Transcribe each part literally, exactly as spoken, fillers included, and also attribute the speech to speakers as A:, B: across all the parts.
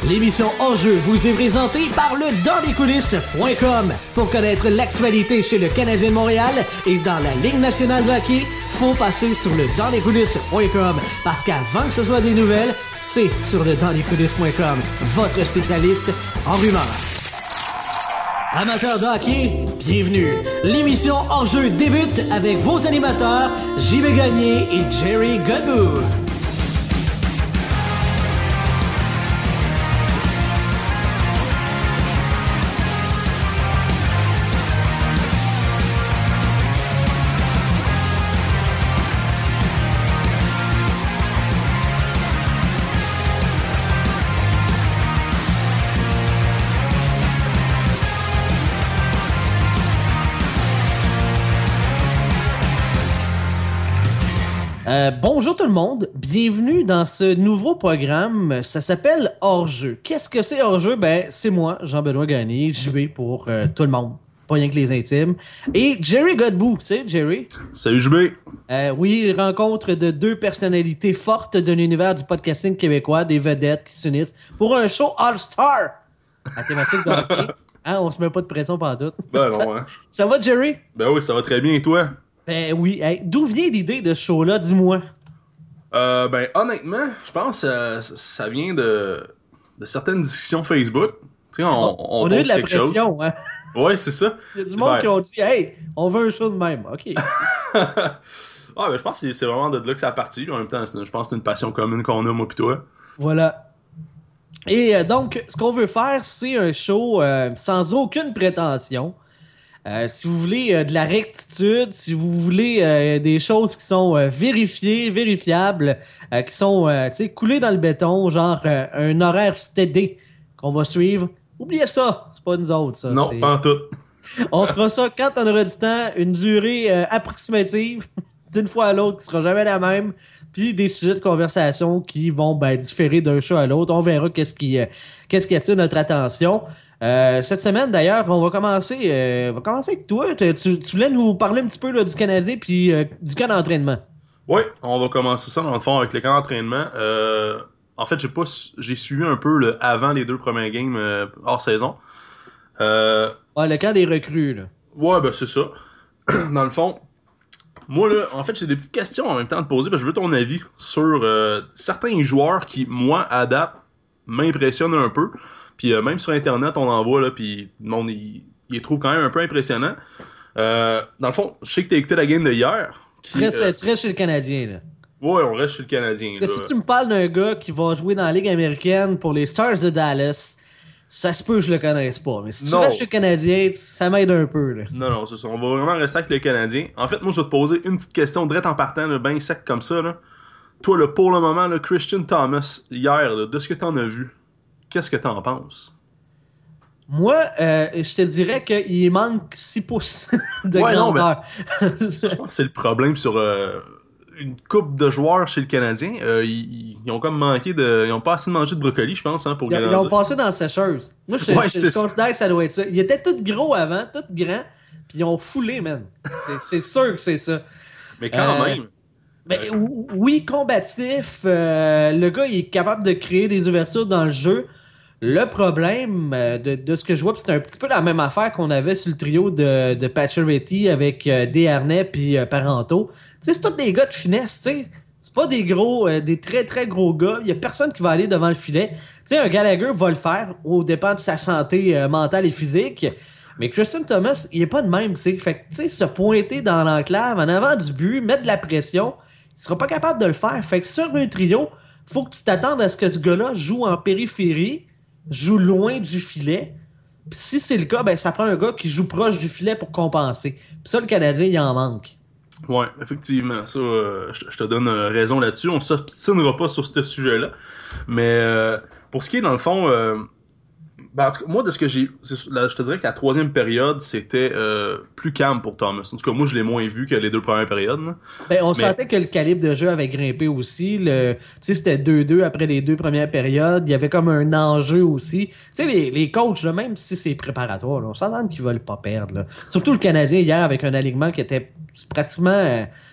A: L'émission Hors-jeu vous est présentée par le dans les coulisses point com. Pour connaître l'actualité chez le Canadien de Montréal et dans la Ligue nationale de hockey, faut passer sur le dans les coulisses point com. Parce qu'avant que ce soit des nouvelles, c'est sur le dans les coulisses point com, votre spécialiste en rumeurs. Amateurs de hockey, bienvenue. L'émission Hors-jeu débute avec vos animateurs J B Gagné et Jerry Godbout. Euh, bonjour tout le monde, bienvenue dans ce nouveau programme, ça s'appelle Hors-jeu. Qu'est-ce que c'est Hors-jeu? Ben, c'est moi, Jean-Benoît Gagné, J B pour euh, tout le monde, pas rien que les intimes. Et Jerry Godbout, tu sais, Jerry?
B: Salut J B!
A: Euh, oui, rencontre de deux personnalités fortes de l'univers du podcasting québécois, des vedettes qui s'unissent pour un show All-Star à thématique de hockey. Hein, on se met pas de pression pantoute.
B: Ben non,
A: ça,
B: hein.
A: Ça va, Jerry?
B: Ben oui, ça va très bien, et toi?
A: Ben oui. Hey, d'où vient l'idée de ce show-là? Dis-moi.
B: Euh, ben honnêtement, je pense que ça, ça vient de, de certaines discussions Facebook. Tu sais, on,
A: on,
B: on,
A: on a eu de la pression, chose. Hein?
B: Ouais, c'est ça.
A: Il y a du monde ben... qui ont dit « Hey, on veut un show de même. » OK.
B: Ah, ben je pense que c'est vraiment de là que ça a parti. En même temps, je pense que c'est une passion commune qu'on a, moi pis toi.
A: Voilà. Et euh, donc, ce qu'on veut faire, c'est un show euh, sans aucune prétention. Euh, si vous voulez euh, de la rectitude, si vous voulez euh, des choses qui sont euh, vérifiées, vérifiables, euh, qui sont euh, coulées dans le béton, genre euh, un horaire stédé qu'on va suivre, oubliez ça, c'est pas nous autres ça.
B: Non,
A: c'est...
B: pas en tout.
A: On fera ça quand on aura du temps, une durée euh, approximative, d'une fois à l'autre qui sera jamais la même, puis des sujets de conversation qui vont ben, différer d'un show à l'autre. On verra qu'est-ce qui, euh, qu'est-ce qui attire notre attention. Euh, cette semaine, d'ailleurs, on va commencer, euh, on va commencer avec toi. Tu, tu voulais nous parler un petit peu là, du Canadien puis euh, du camp d'entraînement.
B: Oui, on va commencer ça dans le fond avec le camp d'entraînement. Euh, en fait, j'ai pas, j'ai suivi un peu le avant les deux premiers games euh, hors saison. Euh,
A: ah, le camp des recrues, là.
B: Ouais, ben c'est ça. Dans le fond, moi là, en fait, j'ai des petites questions en même temps à te poser parce que je veux ton avis sur euh, certains joueurs qui, moi, à date, m'impressionnent un peu. Puis euh, même sur Internet, on en voit, là, puis le monde, il, il les trouve quand même un peu impressionnants. Euh, dans le fond, je sais que t'as écouté la game de hier.
A: Qui, tu, restes, euh, tu restes chez le Canadien, là.
B: Ouais, on reste chez le Canadien.
A: Parce que si tu me parles d'un gars qui va jouer dans la Ligue américaine pour les Stars de Dallas, ça se peut que je le connaisse pas. Mais si tu
B: non.
A: restes chez le Canadien, ça m'aide un peu, là.
B: Non, non, c'est ça. On va vraiment rester avec le Canadien. En fait, moi, je vais te poser une petite question direct en partant, là, bien sec comme ça, là. Toi, là, pour le moment, là, Christian Thomas, hier, là, de ce que t'en as vu, qu'est-ce que t'en penses?
A: Moi, euh, je te dirais qu'il manque six pouces de
B: ouais,
A: grandeur.
B: Non, mais ça, je pense que c'est le problème sur euh, une couple de joueurs chez le Canadien. Euh, ils, ils ont comme manqué de... Ils ont pas assez mangé de brocoli, je pense, hein, pour
A: ils,
B: grandir.
A: Ils ont passé dans la sécheuse. Moi, je,
B: ouais,
A: je, je considère que ça doit être ça. Ils étaient tous gros avant, tous grands, puis ils ont foulé, man. C'est, c'est sûr que c'est ça.
B: Mais quand
A: euh,
B: même...
A: Mais euh... oui, combatif. Euh, le gars, il est capable de créer des ouvertures dans le jeu. Le problème euh, de, de ce que je vois, c'est un petit peu la même affaire qu'on avait sur le trio de, de Pacioretty avec euh, Desharnais puis euh, Parenteau. Tu sais, c'est tous des gars de finesse, tu sais. C'est pas des gros, euh, des très très gros gars. Il y a personne qui va aller devant le filet. Tu sais, un Gallagher va le faire au dépend de sa santé euh, mentale et physique. Mais Christian Thomas, il est pas de même, tu sais. Fait que, tu sais, se pointer dans l'enclave en avant du but, mettre de la pression, il sera pas capable de le faire. Fait que sur un trio, faut que tu t'attendes à ce que ce gars-là joue en périphérie, joue loin du filet. Puis si c'est le cas, ben ça prend un gars qui joue proche du filet pour compenser. Puis ça, le Canadien, il en manque.
B: Ouais, effectivement. Ça, euh, je, je te donne euh, raison là-dessus. On s'obstinera pas sur ce sujet-là. Mais euh, pour ce qui est, dans le fond... Euh, ben, en tout cas, moi, de ce que j'ai... Là, je te dirais que la troisième période, c'était euh, plus calme pour Thomas. En tout cas, moi, je l'ai moins vu que les deux premières périodes. Là.
A: Ben, on
B: Mais...
A: sentait que le calibre de jeu avait grimpé aussi. Le... Tu sais, c'était deux deux après les deux premières périodes. Il y avait comme un enjeu aussi. Tu sais, les, les coachs, là, même si c'est préparatoire, là, on s'entend qu'ils veulent pas perdre. Là. Surtout le Canadien, hier, avec un alignement qui était pratiquement... Euh,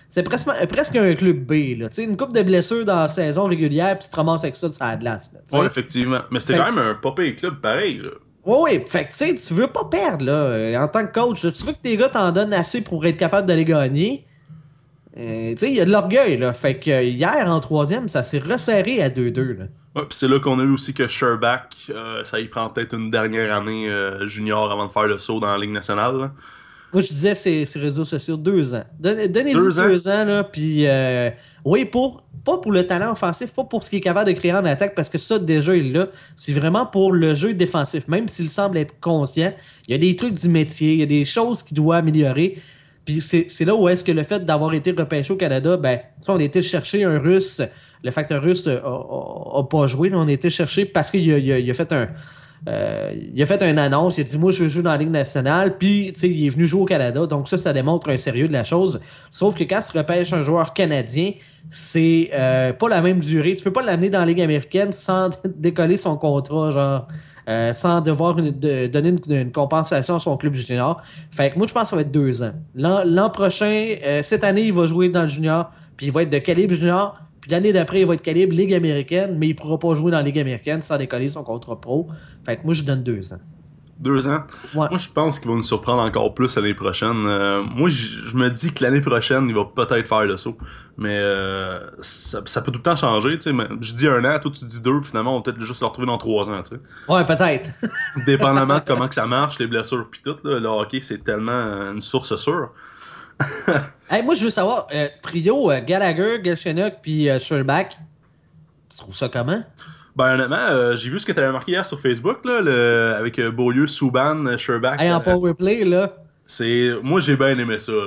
A: c'est presque, presque un club B. Là. Une couple de blessures dans la saison régulière, puis tu te ramasses avec ça sur la glace.
B: Oui, effectivement. Mais c'était fait... quand même un pas pire club pareil. Là.
A: Oui, oui. Fait que tu sais, tu veux pas perdre là, en tant que coach. Là. Tu veux que tes gars t'en donnent assez pour être capable d'aller gagner. Euh, tu sais, il y a de l'orgueil. Là. Fait que hier, en troisième, ça s'est resserré à deux deux.
B: Ouais, puis c'est là qu'on a eu aussi que Sherbach, euh, ça y prend peut-être une dernière année euh, junior avant de faire le saut dans la Ligue nationale. Là.
A: Moi, je disais ces, ces réseaux sociaux, deux ans. Donnez-lui deux, deux ans, là, puis euh, oui, pour, pas pour le talent offensif, pas pour ce qu'il est capable de créer en attaque, parce que ça, déjà, il l'a. C'est vraiment pour le jeu défensif. Même s'il semble être conscient, il y a des trucs du métier, il y a des choses qu'il doit améliorer. Puis c'est, c'est là où est-ce que le fait d'avoir été repêché au Canada, ben, on a été chercher un Russe. Le facteur russe a, a, a pas joué. Là, on a été chercher parce qu'il a, il a, il a fait un... Euh, il a fait une annonce, il a dit moi je veux jouer dans la Ligue nationale, puis il est venu jouer au Canada, donc ça, ça démontre un sérieux de la chose. Sauf que quand tu repêches un joueur canadien, c'est euh, pas la même durée. Tu peux pas l'amener dans la Ligue américaine sans décoller son contrat, genre euh, sans devoir une, de, donner une, une compensation à son club junior. Fait que moi je pense que ça va être deux ans. L'an, l'an prochain, euh, cette année, il va jouer dans le junior, puis il va être de calibre junior. Puis l'année d'après, il va être calibre Ligue américaine, mais il ne pourra pas jouer dans la Ligue américaine sans décoller son contrat pro. Fait que moi, je donne deux ans.
B: Deux ans? Ouais. Moi, je pense qu'il va nous surprendre encore plus l'année prochaine. Euh, moi, je me dis que l'année prochaine, il va peut-être faire le saut. Mais euh, ça, ça peut tout le temps changer. Tu sais. Je dis un an, toi, tu dis deux, puis finalement, on va peut-être juste le retrouver dans trois ans. Tu sais.
A: Ouais, peut-être.
B: Dépendamment de comment que ça marche, les blessures, puis tout. Là, le hockey, c'est tellement une source sûre.
A: Hey, moi, je veux savoir, euh, trio, euh, Gallagher, Galchenyuk puis euh, Sherbach, tu trouves ça comment?
B: Ben, honnêtement, euh, j'ai vu ce que tu avais marqué hier sur Facebook, là, le, avec euh, Beaulieu, Subban, Sherbach.
A: Hey, en
B: euh,
A: powerplay, là.
B: C'est, moi, j'ai bien aimé ça.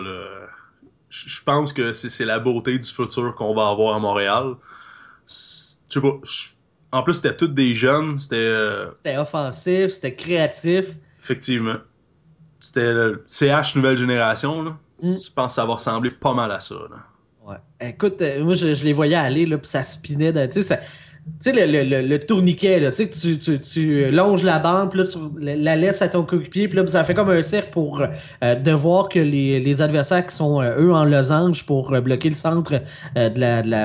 B: Je pense que c'est, c'est la beauté du futur qu'on va avoir à Montréal. Je sais pas. En plus, c'était tous des jeunes. C'était. Euh...
A: C'était offensif, c'était créatif.
B: Effectivement. C'était le C H nouvelle génération, là. Mm. Je pense que ça va ressembler pas mal à ça, là.
A: Ouais. Écoute, euh, moi, je, je les voyais aller, là, puis ça spinait. Tu sais, ça... Tu sais, le, le, le, le tourniquet, là, tu sais, que tu, tu, tu longes la bande, puis là, tu la laisses à ton coéquipier, puis là, ça fait comme un cercle pour euh, de voir que les, les adversaires qui sont, euh, eux, en losange pour euh, bloquer le centre euh, de, la, de, la,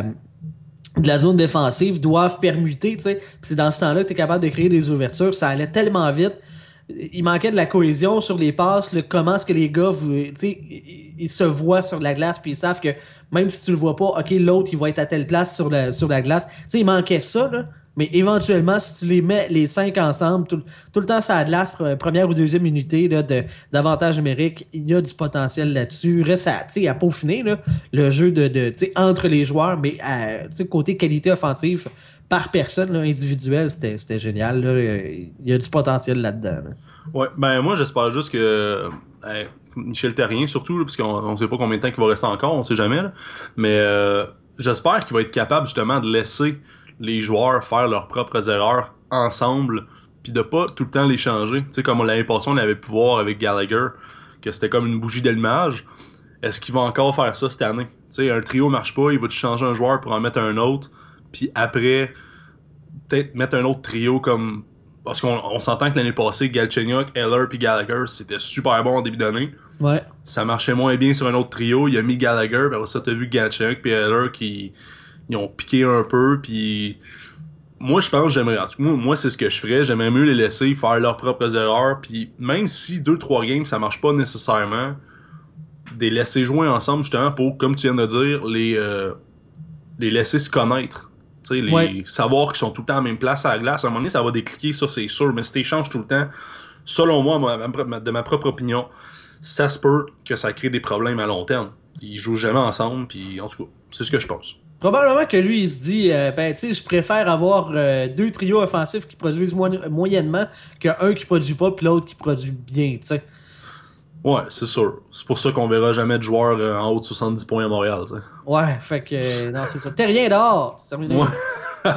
A: de la zone défensive doivent permuter, tu sais. Puis c'est dans ce temps-là que tu es capable de créer des ouvertures. Ça allait tellement vite. Il manquait de la cohésion sur les passes, le, comment est-ce que les gars, tu sais, ils, ils se voient sur la glace, puis ils savent que même si tu le vois pas, ok, l'autre, il va être à telle place sur la, sur la glace. Tu sais, il manquait ça, là. Mais éventuellement, si tu les mets les cinq ensemble, tout, tout le temps sur la glace, première ou deuxième unité là, de, d'avantage numérique, il y a du potentiel là-dessus. Reste à, à peaufiner là, le jeu de, de, entre les joueurs, mais à, côté qualité offensive, par personne, là, individuelle, c'était, c'était génial. Là. Il y a du potentiel là-dedans. Là.
B: Ouais, ben moi, j'espère juste que euh, Michel Therrien, surtout, là, parce qu'on ne sait pas combien de temps il va rester encore, on sait jamais, là, mais euh, j'espère qu'il va être capable justement de laisser les joueurs faire leurs propres erreurs ensemble, puis de pas tout le temps les changer. Tu sais, comme l'année passée, on avait pu voir avec Gallagher, que c'était comme une bougie d'allumage. Est-ce qu'il va encore faire ça cette année? Tu sais, un trio marche pas, il va te changer un joueur pour en mettre un autre, puis après, peut-être mettre un autre trio comme... Parce qu'on on s'entend que l'année passée, Galchenyuk, Eller puis Gallagher, c'était super bon en début d'année.
A: Ouais. Ça
B: marchait moins bien sur un autre trio. Il a mis Gallagher, puis après ça, t'as vu Galchenyuk puis Eller qui... Ils ont piqué un peu, puis moi, je pense que j'aimerais... En tout cas, moi, moi, c'est ce que je ferais. J'aimerais mieux les laisser faire leurs propres erreurs, puis même si deux trois games, ça marche pas nécessairement, de les laisser jouer ensemble, justement, pour, comme tu viens de dire, les, euh, les laisser se connaître. Tu sais, les ouais. Savoir qu'ils sont tout le temps à la même place à la glace. À un moment donné, ça va décliquer, ça, c'est sûr, mais si t'échanges tout le temps, selon moi, ma, de ma propre opinion, ça se peut que ça crée des problèmes à long terme. Ils jouent jamais ensemble, puis en tout cas, c'est ce que je pense.
A: Probablement que lui, il se dit, euh, ben, tu sais, je préfère avoir euh, deux trios offensifs qui produisent mo- moyennement qu'un qui produit pas puis l'autre qui produit bien, tu sais.
B: Ouais, c'est sûr. C'est pour ça qu'on verra jamais de joueurs euh, en haut de soixante-dix points à Montréal, tu sais.
A: Ouais, fait que, euh, non, c'est ça. T'es rien dehors! C'est terminé. Ouais.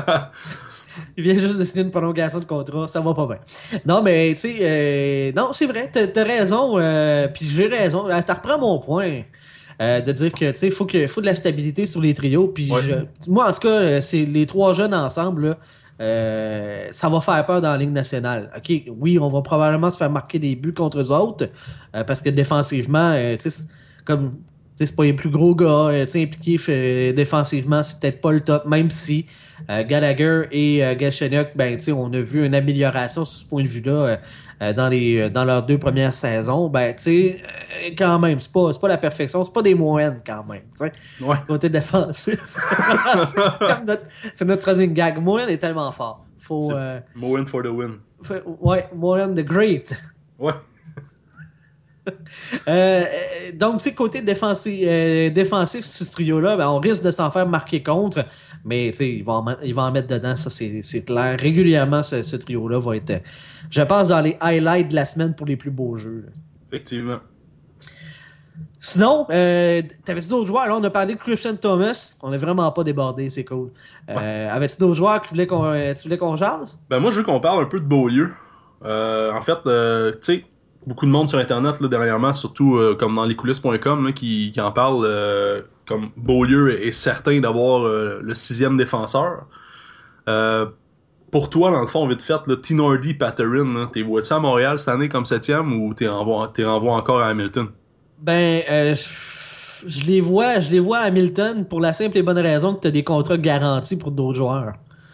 A: Il vient juste de signer une prolongation de contrat, ça va pas bien. Non, mais, tu sais, euh, non, c'est vrai, t'as, t'as raison, euh, puis j'ai raison. T'as reprends mon point. Euh, de dire que tu sais, il faut que faut de la stabilité sur les trios. Puis ouais. je, moi, en tout cas, c'est les trois jeunes ensemble, là, euh, ça va faire peur dans la Ligue nationale. OK, oui, on va probablement se faire marquer des buts contre eux autres, euh, parce que défensivement, euh, tu sais, comme c'est pas les plus gros gars, euh, impliqués fait, défensivement, c'est peut-être pas le top, même si euh, Gallagher et euh, Galchenyuk, ben, on a vu une amélioration sur ce point de vue-là euh, dans, les, dans leurs deux premières saisons. Ben, euh, quand même, c'est pas, c'est pas la perfection, c'est pas des moyennes quand même.
B: Ouais.
A: Côté défensif. c'est, c'est, comme notre, c'est notre running gag. Moyen est tellement fort. Faut, euh,
B: Moyen for the win.
A: Faut, ouais, Moyen the Great.
B: Ouais.
A: Euh, donc, tu sais, côté défensif, euh, défensif ce trio-là, ben, on risque de s'en faire marquer contre, mais tu sais, il va en, il va en mettre dedans, ça c'est, c'est clair. Régulièrement, ce, ce trio-là va être, je pense, dans les highlights de la semaine pour les plus beaux jeux. Là.
B: Effectivement.
A: Sinon, euh, t'avais-tu d'autres joueurs? Là, on a parlé de Christian Thomas. On n'est vraiment pas débordé, c'est cool. Euh, ouais. Avais-tu d'autres joueurs qui voulaient qu'on, tu voulais qu'on jase?
B: Ben moi, je veux qu'on parle un peu de Beaulieu. Euh, en fait, euh, tu sais, beaucoup de monde sur Internet, là, dernièrement, surtout euh, comme dans lescoulisses point com, là, qui, qui en parle, euh, comme Beaulieu est certain d'avoir euh, le sixième défenseur. Euh, pour toi, dans le fond, vite fait, Tinordi, Patterson, t'es vois-tu à Montréal cette année comme septième ou t'es renvoie, t'es renvoie encore à Hamilton?
A: Ben, euh, je les vois, je les vois à Hamilton pour la simple et bonne raison que tu as des contrats garantis pour d'autres joueurs.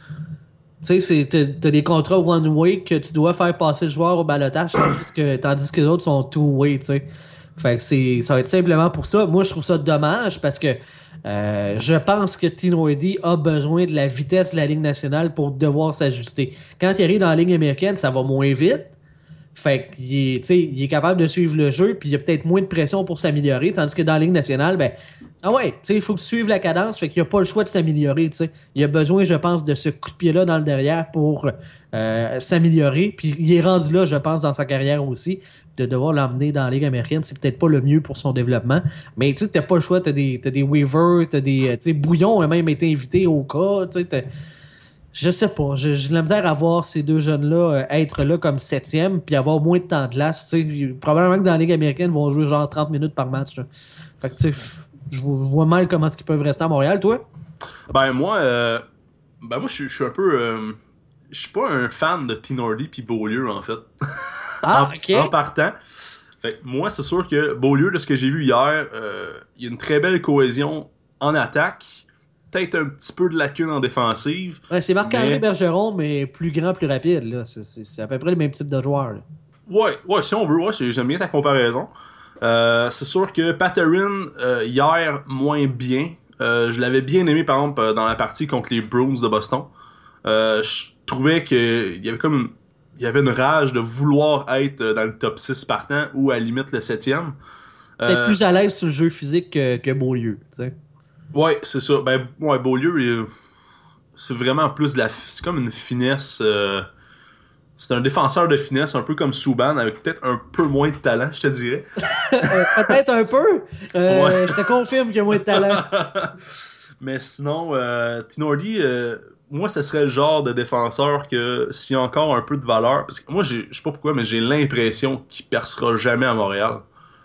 A: Tu sais, t'as, t'as des contrats one-way que tu dois faire passer le joueur au balotage, tandis que, tandis que les autres sont two-way, tu sais. Fait que c'est, ça va être simplement pour ça. Moi, je trouve ça dommage parce que euh, je pense que Tinordi a besoin de la vitesse de la Ligue nationale pour devoir s'ajuster. Quand il arrive dans la Ligue américaine, ça va moins vite. Fait qu'il est, il est capable de suivre le jeu, puis il y a peut-être moins de pression pour s'améliorer, tandis que dans la Ligue nationale, ben, ah ouais, il faut que tu suives la cadence, fait qu'il n'y a pas le choix de s'améliorer, t'sais. Il a besoin, je pense, de ce coup de pied-là dans le derrière pour euh, s'améliorer, puis il est rendu là, je pense, dans sa carrière aussi, de devoir l'emmener dans la Ligue américaine, c'est peut-être pas le mieux pour son développement, mais tu n'as pas le choix, tu as des, t'as des waivers, tu as des, tu sais, Bouillon a même été invité au cas, tu sais, je sais pas. J'ai, j'ai de la misère à voir ces deux jeunes-là euh, être là comme septième puis avoir moins de temps de glace. T'sais, probablement que dans la Ligue américaine, ils vont jouer genre trente minutes par match. Là. Fait que, tu sais, je vois mal comment est-ce qu'ils peuvent rester à Montréal. Toi?
B: Ben, moi, euh, ben, moi, je suis un peu. Euh, je suis pas un fan de Tinordi puis Beaulieu, en fait.
A: Ah,
B: en,
A: ok.
B: en partant. Fait que moi, c'est sûr que Beaulieu, de ce que j'ai vu hier, euh, il y a une très belle cohésion en attaque. Peut-être un petit peu de lacune en défensive.
A: Ouais, c'est Marc-André
B: mais...
A: Bergeron, mais plus grand, plus rapide. Là. C'est, c'est, c'est à peu près le même type de joueur. Là.
B: Ouais, ouais, si on veut, ouais, j'aime bien ta comparaison. Euh, c'est sûr que Patterson, euh, hier, moins bien. Euh, je l'avais bien aimé, par exemple, dans la partie contre les Bruins de Boston. Euh, je trouvais qu'il y avait comme une, il y avait une rage de vouloir être dans le top six partant ou à la limite le septième.
A: Peut-être
B: Euh,
A: plus à l'aise sur le jeu physique que, que Beaulieu. T'sais.
B: Ouais, c'est ça. Ben, ouais, Beaulieu, il, c'est vraiment plus de la. C'est comme une finesse. Euh, c'est un défenseur de finesse, un peu comme Subban, avec peut-être un peu moins de talent, je te dirais.
A: Peut-être un peu. Euh,
B: Ouais.
A: Je te confirme qu'il y a moins de talent.
B: Mais sinon, euh, Tinordi, euh, moi, ce serait le genre de défenseur que s'il y a encore un peu de valeur. Parce que moi, j'ai, je sais pas pourquoi, mais j'ai l'impression qu'il percera jamais à Montréal.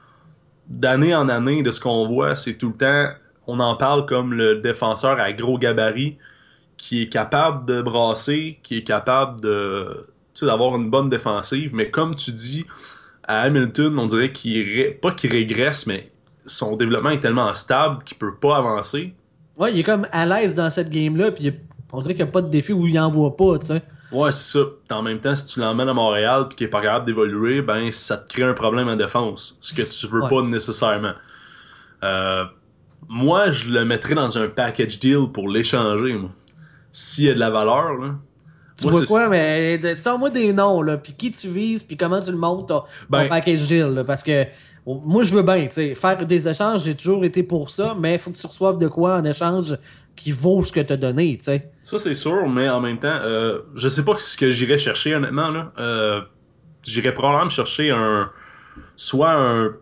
B: D'année en année, de ce qu'on voit, c'est tout le temps. On en parle comme le défenseur à gros gabarit qui est capable de brasser, qui est capable de, tu sais, d'avoir une bonne défensive. Mais comme tu dis, à Hamilton, on dirait qu'il ré... pas qu'il régresse, mais son développement est tellement stable qu'il peut pas avancer.
A: Ouais, il est comme à l'aise dans cette game-là, puis on dirait qu'il n'y a pas de défi où il en voit pas, tu sais.
B: Ouais, c'est ça. En même temps, si tu l'emmènes à Montréal et qu'il est pas capable d'évoluer, ben ça te crée un problème en défense. Ce que tu veux ouais. pas nécessairement. Euh, moi, je le mettrais dans un package deal pour l'échanger, moi. S'il y a de la valeur, là.
A: Tu
B: moi,
A: vois quoi, mais sors-moi des noms, là, puis qui tu vises, puis comment tu le montes, ton, ben, ton package deal, là, parce que moi, je veux bien, tu sais, faire des échanges, j'ai toujours été pour ça, mais il faut que tu reçoives de quoi en échange qui vaut ce que tu as donné, tu sais.
B: Ça, c'est sûr, mais en même temps, euh, je sais pas ce que j'irais chercher, honnêtement, là. Euh, j'irais probablement me chercher un... soit un...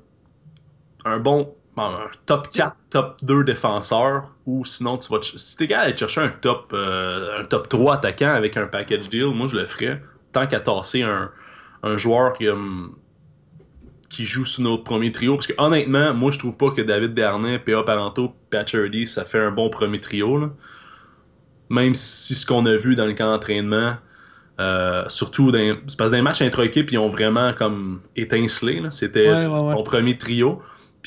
B: un bon... un top quatre, top deux défenseur, ou sinon, tu vas... Si t'es capable d'aller chercher un top, euh, un top trois attaquant avec un package deal, moi, je le ferais, tant qu'à tasser un, un joueur qui... Um, qui joue sur notre premier trio, parce que honnêtement, moi je trouve pas que David Dernay, P A Parenteau, Pacioretty, ça fait un bon premier trio, là. Même si ce qu'on a vu dans le camp d'entraînement, euh, surtout dans, c'est parce que dans les matchs intra-équipe, ils ont vraiment comme étincelé, là. C'était
A: ouais, ouais, ouais.
B: ton premier trio.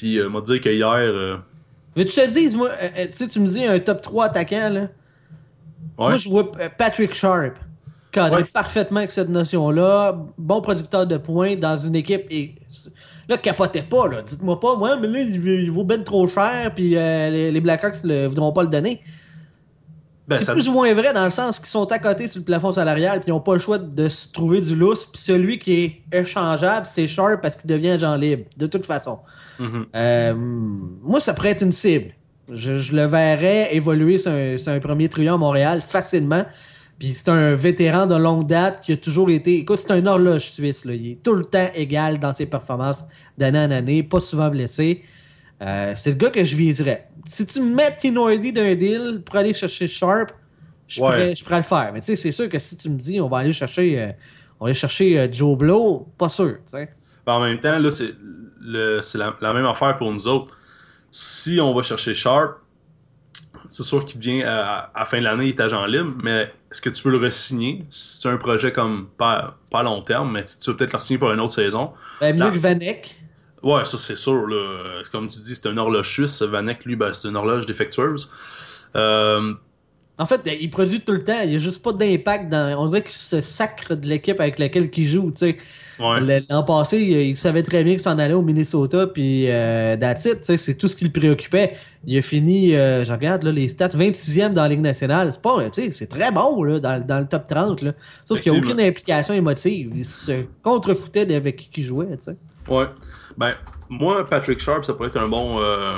B: Puis, euh, m'a dit que hier... Euh...
A: Mais tu te dis, moi, euh, tu sais, tu me dis un top trois attaquant, là. Ouais. Moi, je vois Patrick Sharp cadrer ouais. parfaitement avec cette notion-là. Bon producteur de points dans une équipe. Et là, capotez pas, là. Dites-moi pas, moi, mais là, il vaut ben trop cher, puis euh, les, les Blackhawks ne voudront pas le donner. Ben, c'est ça... plus ou moins vrai dans le sens qu'ils sont à côté sur le plafond salarial, puis ils n'ont pas le choix de se trouver du lousse. Puis celui qui est échangeable, c'est Sharp parce qu'il devient agent libre, de toute façon. Mm-hmm. Euh, moi, ça pourrait être une cible. Je, je le verrais évoluer sur un, sur un premier trio à Montréal facilement. Puis c'est un vétéran de longue date qui a toujours été... Écoute, c'est un horloge suisse. Là. Il est tout le temps égal dans ses performances d'année en année, pas souvent blessé. Euh, c'est le gars que je viserais. Si tu me mets Tinordi d'un deal pour aller chercher Sharp, je, ouais. pourrais, je pourrais le faire. Mais tu sais, c'est sûr que si tu me dis on va aller chercher, euh, on va aller chercher euh, Joe Blow, pas sûr. Ben,
B: en même temps, là, c'est, le, c'est la, la même affaire pour nous autres. Si on va chercher Sharp, c'est sûr qu'il devient à, à la fin de l'année, il est agent libre, mais est-ce que tu peux le re-signer? Si c'est un projet comme pas, pas à long terme, mais tu vas peut-être le re-signer pour une autre saison.
A: Ben, mieux là, que Vanek.
B: Ouais, ça c'est sûr. Là. Comme tu dis, c'est un horloge suisse. Vanek, lui, ben, c'est une horloge défectueuse. Euh...
A: En fait, il produit tout le temps. Il n'y a juste pas d'impact. Dans... On dirait qu'il se sacre de l'équipe avec laquelle il joue. Ouais. L'an passé, il savait très bien qu'il s'en allait au Minnesota. Puis, euh, that's it, c'est tout ce qui le préoccupait. Il a fini, euh, je regarde là, les stats, vingt-sixième dans la Ligue nationale. C'est, pas, c'est très bon là, dans, dans le top trente. Là. Sauf qu'il n'y a aucune implication émotive. Il se contrefoutait avec qui il jouait. T'sais.
B: Ouais. Ben, moi, Patrick Sharp, ça pourrait être un bon, euh,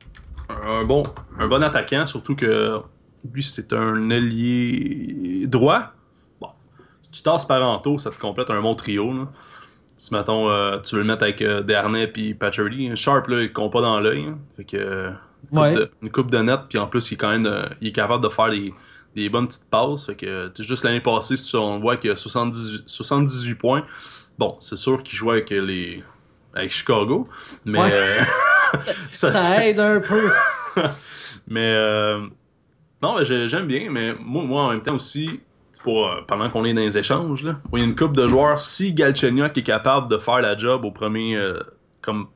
B: un bon, un bon attaquant, surtout que lui, c'est un ailier droit. Bon, si tu tasses Parenteau, ça te complète un bon trio. Là. Si, mettons, euh, tu veux le mettre avec euh, Dernay puis Pacioretty, Sharp, là, il compte pas dans l'œil. Hein. Fait que, euh, une,
A: ouais.
B: coupe de, une coupe de net, puis en plus, il est quand même euh, il est capable de faire des, des bonnes petites passes. Fait que, juste l'année passée, si on voit qu'il a soixante-dix-huit, soixante-dix-huit points, bon, c'est sûr qu'il jouait avec les... avec Chicago, mais
A: ouais.
B: euh,
A: ça, ça aide un peu.
B: mais euh, non, mais j'aime bien, mais moi, moi en même temps aussi, pour, euh, pendant qu'on est dans les échanges, là, il y a une couple de joueurs, si Galchenyuk est capable de faire la job au premier, euh, comme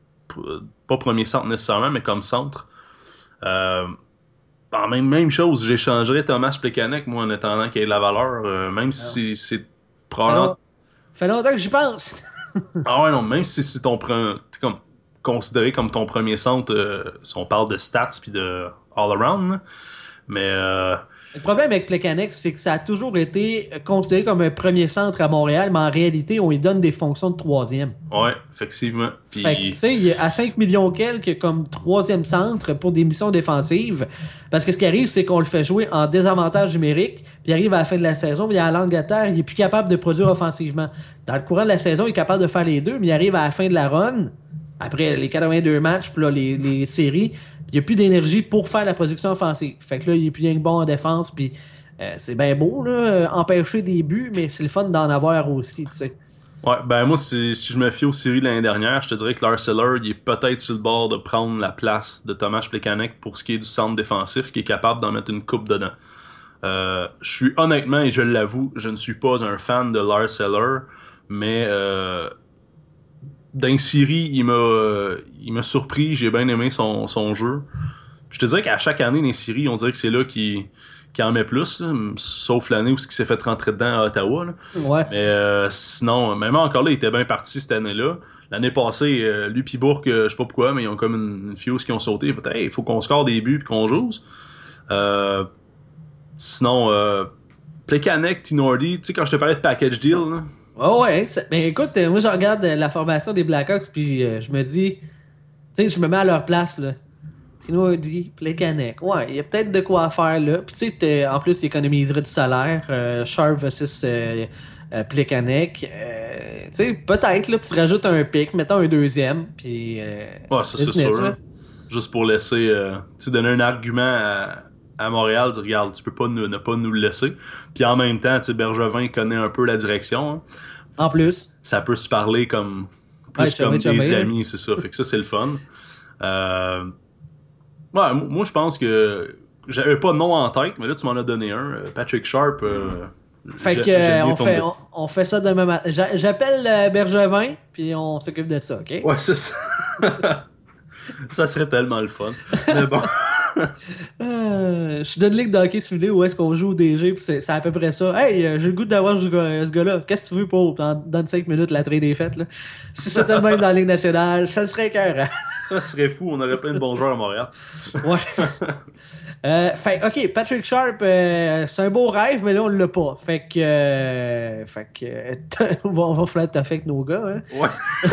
B: pas premier centre nécessairement, mais comme centre, euh, même, même chose, j'échangerais Thomas Plekanec, moi, en attendant qu'il ait de la valeur, euh, même si c'est, c'est probablement...
A: Ça fait longtemps que j'y pense.
B: Ah ouais, non, même si c'est ton pre... comme considéré comme ton premier centre, euh, si on parle de stats puis de all-around, mais... Euh...
A: Le problème avec Plekanec, c'est que ça a toujours été considéré comme un premier centre à Montréal, mais en réalité, on lui donne des fonctions de troisième.
B: Ouais, effectivement. Puis...
A: Fait que, tu sais, il est à cinq millions quelques comme troisième centre pour des missions défensives, parce que ce qui arrive, c'est qu'on le fait jouer en désavantage numérique, puis il arrive à la fin de la saison, puis il a la langue à terre, il est plus capable de produire offensivement. Dans le courant de la saison, il est capable de faire les deux, mais il arrive à la fin de la run, après les quatre-vingt-deux matchs, puis là, les, les séries, il n'y a plus d'énergie pour faire la production offensive. Fait que là, il est plus bien que bon en défense, puis euh, c'est bien beau, là, empêcher des buts, mais c'est le fun d'en avoir aussi, tu sais.
B: Ouais, ben moi, si, si je me fie aux séries de l'année dernière, je te dirais que Lars Eller, il est peut-être sur le bord de prendre la place de Thomas Plekanec pour ce qui est du centre défensif, qui est capable d'en mettre une coupe dedans. Euh, je suis honnêtement, et je l'avoue, je ne suis pas un fan de Lars Eller, mais euh, dans une série, il m'a, euh, il m'a surpris, j'ai bien aimé son, son jeu. Je te dirais qu'à chaque année dans les séries, on dirait que c'est là qu'il, qu'il en met plus, là, sauf l'année où il s'est fait rentrer dedans à Ottawa. Là.
A: Ouais.
B: Mais euh, sinon, même encore là, il était bien parti cette année-là. L'année passée, euh, lui pis Bourque, euh, je sais pas pourquoi, mais ils ont comme une, une fuse qui ont sauté. Il fait, hey, il faut qu'on score des buts et qu'on joue. Euh, sinon, euh, Plekanec, Tinordi, tu sais, quand je te parlais de package deal, là,
A: oh ouais, c'est... ben écoute, euh, moi je regarde euh, la formation des Blackhawks puis euh, je me dis, tu sais, je me mets à leur place là. Tinordi, Plekanec, ouais, il y a peut-être de quoi faire là. Puis tu sais, en plus, il économiserait du salaire. Euh, Sharp versus euh, euh, Plekanec, euh, tu sais, peut-être là, puis tu rajoutes un pic, mettons un deuxième, puis. Euh,
B: ouais, ça c'est sûr. Ça. Juste pour laisser, euh, tu sais, donner un argument à. à Montréal, dire, regarde, tu peux pas nous, ne pas nous le laisser. Puis en même temps, tu sais, Bergevin connaît un peu la direction. Hein.
A: En plus.
B: Ça peut se parler comme plus
A: ouais,
B: comme
A: des
B: bien. amis, c'est ça. Fait que ça, c'est le fun. Euh... Ouais, moi, je pense que j'avais pas de nom en tête, mais là, tu m'en as donné un. Patrick Sharp. Euh...
A: Fait que euh, on, fait, on, on fait ça demain matin. J'appelle euh, Bergevin, puis on s'occupe de ça, OK?
B: Ouais, c'est ça. Ça serait tellement le fun. Mais bon.
A: Euh, je suis dans une ligue d'hockey simulé où est-ce qu'on joue au D G, puis c'est, c'est à peu près ça. Hey, euh, j'ai le goût d'avoir ce gars- ce gars-là. Qu'est-ce que tu veux pour dans, dans cinq minutes la trade est faite, là? Si c'était le même dans la Ligue nationale, ça serait écœurant.
B: Ça serait fou, on aurait plein de bons joueurs à Montréal.
A: Ouais. Euh, fait ok, Patrick Sharp, euh, c'est un beau rêve, mais là on l'a pas. Fait que, euh, fait que, euh, on va, on va flat avec nos gars. Hein.
B: Ouais.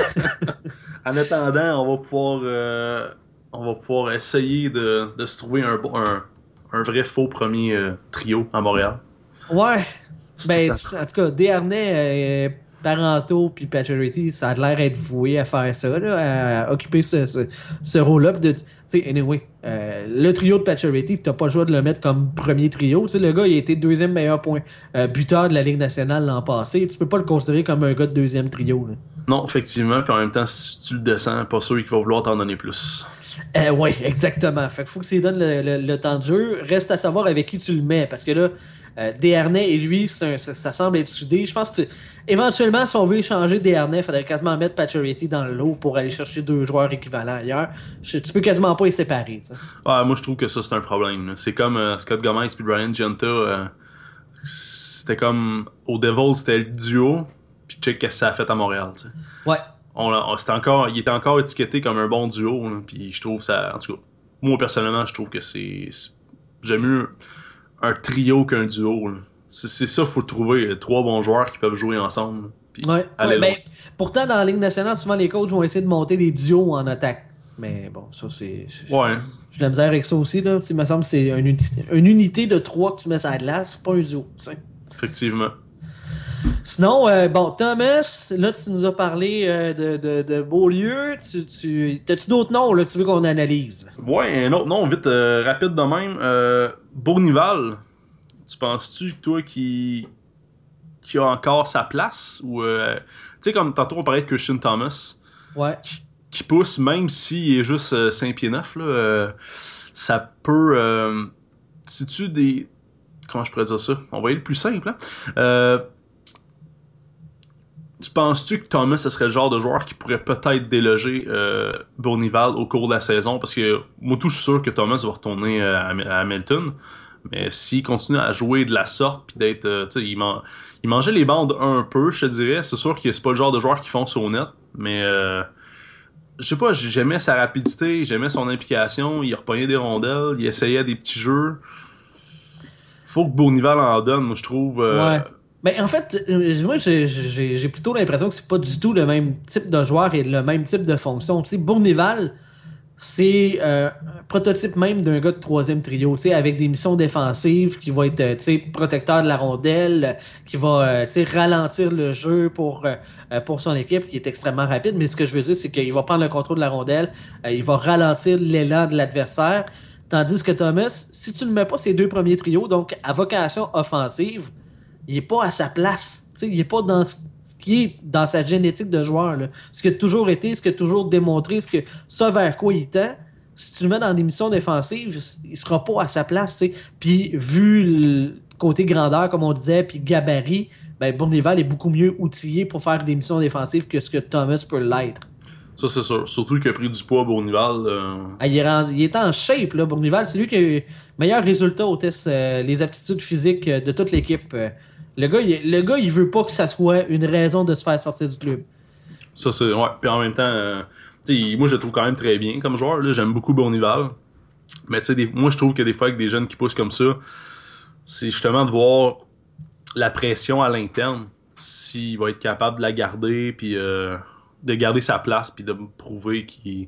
B: En attendant, on va pouvoir, euh, on va pouvoir essayer de, de se trouver un, bon- un, un vrai faux premier euh, trio à Montréal.
A: Ouais. Ben,
B: C'est-
A: en tout cas, Desharnais, euh, Parenteau puis Pacioretty, ça a l'air être voué à faire ça, là, à occuper ce, ce, ce rôle-là. Tu sais, anyway, euh, le trio de Pacioretty, t'as pas le choix de le mettre comme premier trio. Tu sais, le gars, il a été deuxième meilleur point euh, buteur de la Ligue nationale l'an passé. Tu peux pas le considérer comme un gars de deuxième trio. Là.
B: Non, effectivement, puis en même temps, si tu le descends, pas sûr qu'il va vouloir t'en donner plus.
A: Euh, oui, exactement. Fait qu'il faut que ça lui donne le, le, le temps de jeu. Reste à savoir avec qui tu le mets. Parce que là, euh, Desharnais et lui, c'est un, ça, ça semble être soudé. Je pense que tu- éventuellement, si on veut échanger Desharnais, il faudrait quasiment mettre Pacioretty dans le lot pour aller chercher deux joueurs équivalents ailleurs. Je, tu peux quasiment pas les séparer. T'sais.
B: Ouais, moi, je trouve que ça, c'est un problème. là. C'est comme euh, Scott Gomez et Brian Genta. euh, c'était comme. Au Devils, c'était le duo. Puis check qu'est-ce que ça a fait à Montréal. tu sais.
A: Ouais.
B: On, l'a- on- c'était encore, il était encore étiqueté comme un bon duo. là, Puis je trouve ça. En tout cas, moi, personnellement, je trouve que c'est. c'est- J'aime mieux un trio qu'un duo. là. C'est, c'est ça, faut trouver. Trois bons joueurs qui peuvent jouer ensemble. là, Puis
A: Ouais.
B: aller
A: Ouais, ben,
B: loin.
A: pourtant, dans la Ligue nationale, souvent les coachs vont essayer de monter des duos en attaque. Mais bon, ça, c'est. c'est-
B: Ouais.
A: J'ai de la misère avec ça aussi. Là. Il me semble que c'est une unité, une unité de trois que tu mets sur la glace, c'est pas un duo. T'sais.
B: Effectivement.
A: Sinon, euh, bon, Thomas, là, tu nous as parlé euh, de, de, de Beaulieu. Tu, tu, t'as-tu d'autres noms là, que tu veux qu'on analyse?
B: Ouais, un autre nom, vite, euh, rapide de même. Euh, Bournival, tu penses-tu, toi, qui qui a encore sa place? Ou, euh, tu sais, comme tantôt, on parlait de Christian Thomas,
A: Ouais.
B: qui, qui pousse, même s'il est juste euh, cinq pieds neuf, là, euh, ça peut... Euh, si tu des... Comment je pourrais dire ça? On va aller le plus simple, hein? Euh, tu penses-tu que Thomas, ce serait le genre de joueur qui pourrait peut-être déloger euh, Bournival au cours de la saison? Parce que moi, tout, je suis sûr que Thomas va retourner euh, à, à Hamilton. Mais s'il continue à jouer de la sorte, puis d'être... euh, tu sais, il, man- il mangeait les bandes un peu, je te dirais. C'est sûr que c'est pas le genre de joueur qui fonce au net. Mais... Euh, je sais pas, j'aimais sa rapidité, j'aimais son implication. Il repognait des rondelles, il essayait des petits jeux. Faut que Bournival en donne, moi, je trouve... euh,
A: Ouais. Ben, en fait, euh, moi, j'ai, j'ai, j'ai plutôt l'impression que c'est pas du tout le même type de joueur et le même type de fonction. Tu sais, Bournival, c'est euh, un prototype même d'un gars de troisième trio, tu sais, avec des missions défensives, qui va être, euh, tu sais, protecteur de la rondelle, euh, qui va, euh, tu sais, ralentir le jeu pour, euh, euh, pour son équipe, qui est extrêmement rapide. Mais ce que je veux dire, c'est qu'il va prendre le contrôle de la rondelle, euh, il va ralentir l'élan de l'adversaire. Tandis que Thomas, si tu ne mets pas ces deux premiers trios, donc à vocation offensive, il n'est pas à sa place. Tu sais, il n'est pas dans ce ce qui est dans sa génétique de joueur. Là. Ce qui a toujours été, ce qui a toujours démontré, ce que, ça vers quoi il tend, si tu le mets dans des missions défensives, il sera pas à sa place. tu sais. Puis vu le côté grandeur, comme on disait, puis gabarit, ben Bournival est beaucoup mieux outillé pour faire des missions défensives que ce que Thomas peut l'être.
B: Ça, c'est sûr. Surtout qu'il a pris du poids, Bournival. euh,
A: Ah, il, est en, il est en shape, là, Bournival. C'est lui qui a eu meilleur résultat au test, euh, les aptitudes physiques euh, de toute l'équipe. Euh, le, gars, il, le gars, il veut pas que ça soit une raison de se faire sortir du club.
B: Ça, c'est... Ouais. Puis en même temps, euh, tu sais, moi, je le trouve quand même très bien comme joueur. Là. J'aime beaucoup Bournival. Mais tu sais, des- moi, je trouve que des fois, avec des jeunes qui poussent comme ça, c'est justement de voir la pression à l'interne. S'il va être capable de la garder, puis euh, de garder sa place, puis de me prouver qu'il...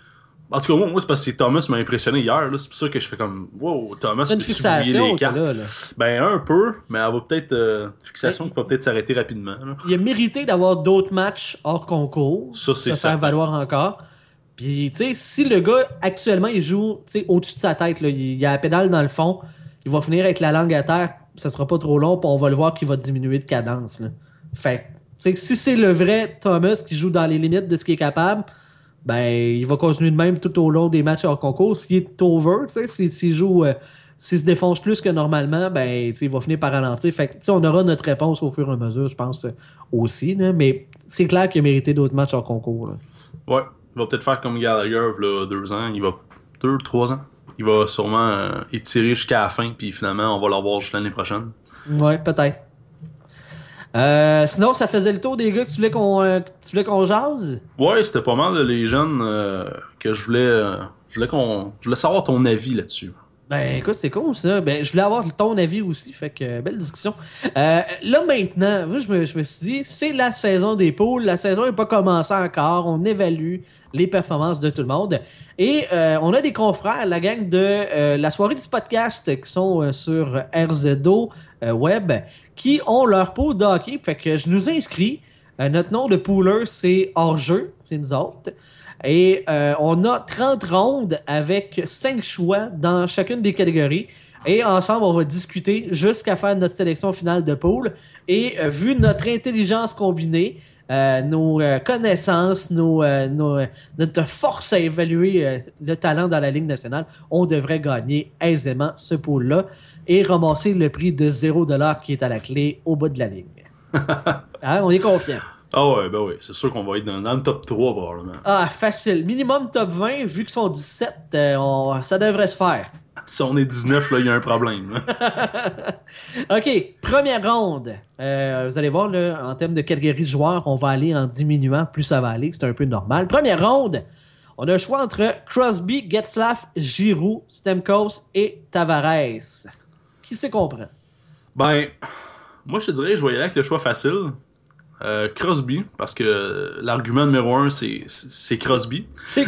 B: En tout cas, moi, moi, c'est parce que Thomas m'a impressionné hier. Là. C'est pour ça que je fais comme, wow, Thomas,
A: C'est une
B: peux-tu brouiller
A: fixation,
B: les
A: t'as
B: cartes?
A: là, là.
B: Ben, un peu, mais elle va peut-être... Euh, fixation
A: Ben,
B: qui va peut-être s'arrêter rapidement. là.
A: Il a mérité d'avoir d'autres matchs hors concours.
B: Ça, c'est
A: se faire
B: certain.
A: valoir encore. Puis, tu sais, si le gars, actuellement, il joue tu sais, au-dessus de sa tête, là, il, il a la pédale dans le fond, il va finir avec la langue à terre, ça sera pas trop long, puis on va le voir qu'il va diminuer de cadence. Là. Fait que, tu sais, si c'est le vrai Thomas qui joue dans les limites de ce qu'il est capable, ben, il va continuer de même tout au long des matchs hors concours. S'il est over, tu sais, s'il, s'il joue, euh, s'il se défonce plus que normalement, ben, tu sais, il va finir par ralentir. Fait que, tu sais, on aura notre réponse au fur et à mesure, je pense, euh, aussi, là, mais c'est clair qu'il a mérité d'autres matchs hors concours. Là.
B: Ouais. il va peut-être faire comme Gallagher, là, deux ans. Il va. Deux, trois ans. Il va sûrement euh, étirer jusqu'à la fin, puis finalement, on va l'avoir juste l'année prochaine.
A: Ouais, peut-être. Euh, sinon, ça faisait le tour des gars que tu voulais qu'on euh, que tu voulais qu'on jase?
B: Ouais, c'était pas mal les jeunes euh, que je voulais. Euh, je voulais qu'on. Je voulais savoir ton avis là-dessus.
A: Ben écoute, c'est cool ça. Ben, je voulais avoir ton avis aussi, fait que euh, belle discussion. Euh, là maintenant, moi, je me, je me suis dit, c'est la saison des poules, la saison n'est pas commencée encore, on évalue les performances de tout le monde. Et euh, on a des confrères, la gang de euh, la soirée du podcast qui sont euh, sur R Z O euh, Web, qui ont leur pool de hockey. Fait que je nous inscris. Euh, notre nom de pooler, c'est hors-jeu, c'est nous autres. Et euh, on a trente rondes avec cinq choix dans chacune des catégories. Et ensemble, on va discuter jusqu'à faire notre sélection finale de pool. Et euh, vu notre intelligence combinée, euh, nos euh, connaissances, nos, euh, nos, euh, notre force à évaluer euh, le talent dans la Ligue nationale, on devrait gagner aisément ce pool-là et ramasser le prix de zéro dollar qui est à la clé au bas de la ligne. Hein, on est confiant.
B: Ah ouais, ben oui, c'est sûr qu'on va être dans, dans le top trois probablement.
A: Ah, facile. Minimum top vingt, vu qu'ils sont dix-sept, euh, on- ça devrait se faire.
B: Si on est dix-neuf, là, il y a un problème.
A: OK, première ronde. Euh, vous allez voir, là, en termes de catégorie de joueurs, on va aller en diminuant, plus ça va aller, c'est un peu normal. Première ronde, on a le choix entre Crosby, Getzlaf, Giroux, Stamkos et Tavares. Qui c'est qu'on prend?
B: Ben, moi je te dirais, je vais y aller avec le choix facile. Euh, Crosby, parce que l'argument numéro un, c'est, c'est Crosby.
A: C'est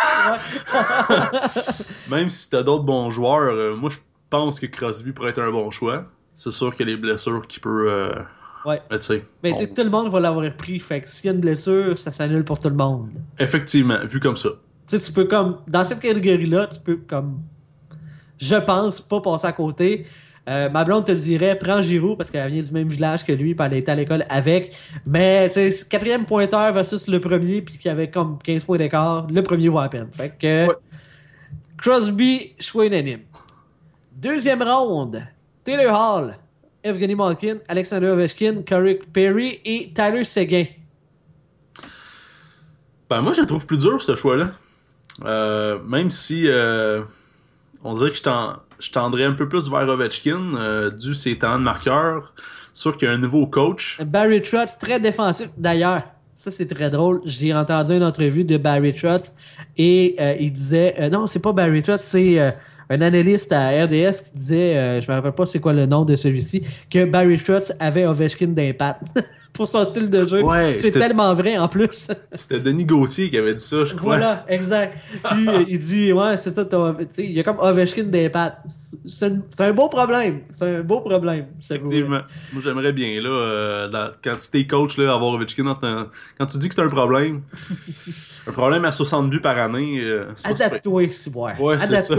A: Crosby.
B: Même si t'as d'autres bons joueurs, euh, moi je pense que Crosby pourrait être un bon choix. C'est sûr que les blessures qui peut. Euh,
A: ouais.
B: Ben, tu sais.
A: Mais on... tout le monde va l'avoir pris. Fait que s'il y a une blessure, ça s'annule pour tout le monde.
B: Effectivement, vu comme ça.
A: Tu sais, tu peux comme. Dans cette catégorie-là, tu peux comme. Je pense pas passer à côté. Euh, ma blonde te le dirait, prends Giroux parce qu'elle vient du même village que lui, puis elle était à l'école avec. Mais c'est quatrième pointeur versus le premier, puis qui avait comme quinze points d'écart. Le premier vaut à peine. Fait que ouais. Crosby, choix unanime. Deuxième ronde, Taylor Hall, Evgeny Malkin, Alexander Ovechkin, Corey Perry et Tyler Seguin.
B: Ben moi je le trouve plus dur ce choix-là. Euh, même si euh, on dirait que je t'en. Je tendrais un peu plus vers Ovechkin, euh, dû ses talents de marqueur. Sûr qu'il y a un nouveau coach.
A: Barry Trotz, très défensif. D'ailleurs, ça c'est très drôle. J'ai entendu une entrevue de Barry Trotz et euh, il disait... Euh, non, c'est pas Barry Trotz, c'est euh, un analyste à R D S qui disait, euh, je me rappelle pas c'est quoi le nom de celui-ci, que Barry Trotz avait Ovechkin d'impact. Pour son style de jeu.
B: Ouais,
A: c'est tellement vrai en plus.
B: C'était Denis Gauthier qui avait dit ça, je crois.
A: Voilà, exact. Puis euh, il dit, ouais, c'est ça, il y a comme Ovechkin d'impact. C'est un, c'est un beau problème. C'est un beau problème.
B: Effectivement. Moi, j'aimerais bien, là, euh, dans, quand tu es coach, là, avoir Ovechkin, en, quand tu dis que c'est un problème, un problème à soixante buts par année, euh,
A: c'est adapté, c'est ouais.
B: Ouais, c'est ça.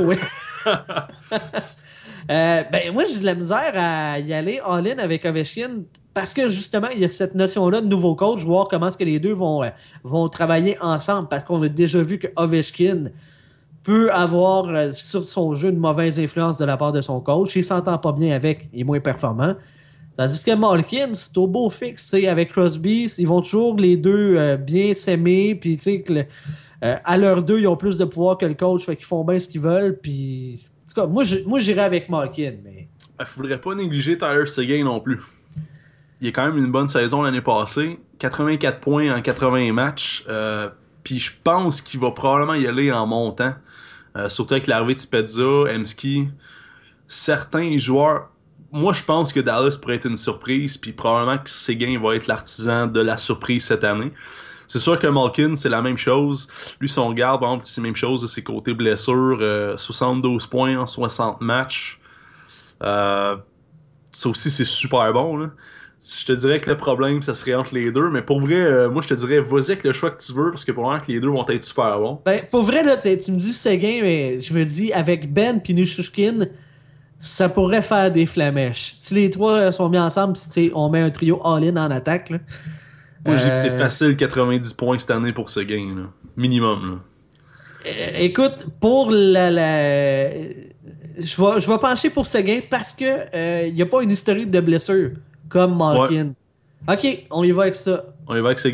A: euh, ben, moi, j'ai de la misère à y aller all-in avec Ovechkin. Parce que justement, il y a cette notion-là de nouveau coach, voir comment est-ce que les deux vont, euh, vont travailler ensemble. Parce qu'on a déjà vu que Ovechkin peut avoir euh, sur son jeu une mauvaise influence de la part de son coach. Il s'entend pas bien avec, il est moins performant. Tandis que Malkin, c'est au beau fixe. Avec Crosby, ils vont toujours les deux euh, bien s'aimer. Puis, tu sais, que le, euh, à leurs deux, ils ont plus de pouvoir que le coach. Fait qu'ils font bien ce qu'ils veulent. Puis, en tout cas, moi, moi j'irais avec Malkin. Mais...
B: Il faudrait pas négliger Tyler Seguin non plus. Il a quand même une bonne saison l'année passée. quatre-vingt-quatre points en quatre-vingts matchs. Euh, Puis je pense qu'il va probablement y aller en montant. Euh, surtout avec l'arrivée de Spezza, Emski. Certains joueurs... Moi, je pense que Dallas pourrait être une surprise. Puis probablement que Seguin va être l'artisan de la surprise cette année. C'est sûr que Malkin, c'est la même chose. Lui, son garde, par exemple, c'est la même chose de ses côtés blessures. Euh, soixante-douze points en soixante matchs. Euh, ça aussi, c'est super bon, là. Je te dirais que le problème, ça serait entre les deux, mais pour vrai, euh, moi je te dirais, vas-y avec le choix que tu veux, parce que probablement que les deux vont être super bons.
A: Ben, pour vrai, là, tu me dis Seguin, mais je me dis, avec Ben et Nichushkin, ça pourrait faire des flamèches. Si les trois sont mis ensemble, si on met un trio all-in en attaque, là,
B: moi je dis
A: euh...
B: que c'est facile quatre-vingt-dix points cette année pour Seguin, là. Minimum. Là.
A: Euh, écoute, pour la... la... Je vais, je vais pencher pour Seguin parce que il euh, n'y a pas une historique de blessure. Comme Malkin. Ouais. OK, on y va avec ça.
B: On y va avec Seguin?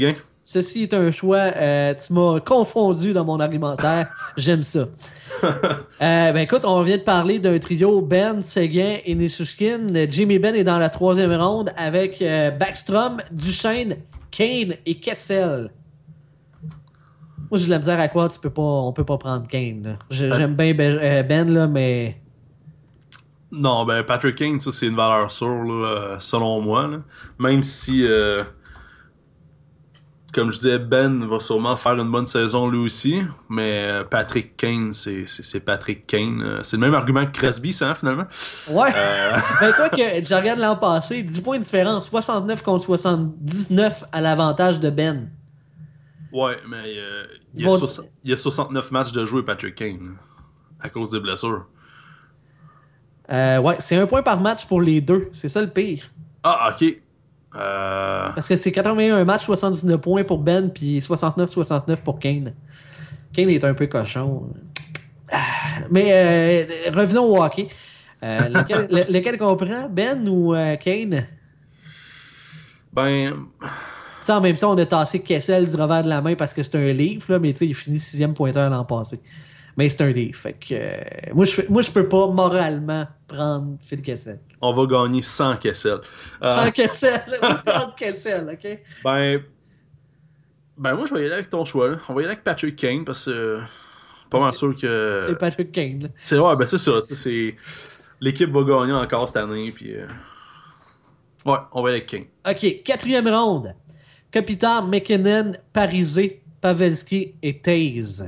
A: Ceci est un choix. Euh, tu m'as confondu dans mon argumentaire. J'aime ça. Euh, ben écoute, on vient de parler d'un trio Ben, Seguin et Nishushkin. Jimmy Ben est dans la troisième ronde avec euh, Backstrom, Duchesne, Kane et Kessel. Moi, j'ai de la misère à quoi tu peux pas, on peut pas prendre Kane. Là. Je, j'aime bien Ben, euh, Ben, là, mais.
B: Non, ben Patrick Kane, ça c'est une valeur sûre, là, euh, selon moi. Là. Même si, euh, comme je disais, Ben va sûrement faire une bonne saison lui aussi, mais euh, Patrick Kane, c'est, c'est, c'est Patrick Kane. Euh, c'est le même argument que Crosby, ça, hein, finalement.
A: Ouais.
B: Euh...
A: ben toi, que je regarde l'an passé, dix points de différence, soixante-neuf contre soixante-dix-neuf à l'avantage de Ben.
B: Ouais, mais euh, il, y a
A: Bon,
B: soixante il y a soixante-neuf matchs de jouer, Patrick Kane, à cause des blessures.
A: Euh, ouais, c'est un point par match pour les deux. C'est ça le pire.
B: Ah, ok. Euh...
A: Parce que c'est quatre-vingt-un matchs, soixante-dix-neuf points pour Ben, puis soixante-neuf soixante-neuf pour Kane. Kane est un peu cochon. Mais euh, revenons au hockey. Euh, lequel, le, lequel qu'on prend, Ben ou euh, Kane?
B: Ben...
A: T'sais, en même temps, on a tassé Kessel du revers de la main parce que c'est un livre, là, mais il finit sixième pointeur l'an passé. Mais c'est un livre. Fait que, euh, moi, je, moi, je peux pas moralement prendre Phil Kessel.
B: On va gagner sans Kessel.
A: Euh, sans Kessel. Sans Kessel, OK?
B: Ben... Ben moi, je vais y aller avec ton choix. Là. On va y aller avec Patrick Kane parce que... Euh, pas mal sûr que...
A: C'est Patrick Kane. Là.
B: C'est ouais, ben c'est ça. C'est... L'équipe va gagner encore cette année. Puis, euh... ouais, on va y aller avec Kane.
A: OK, quatrième ronde. Kopitar, McKinnon, Parisé, Pavelski et Taze.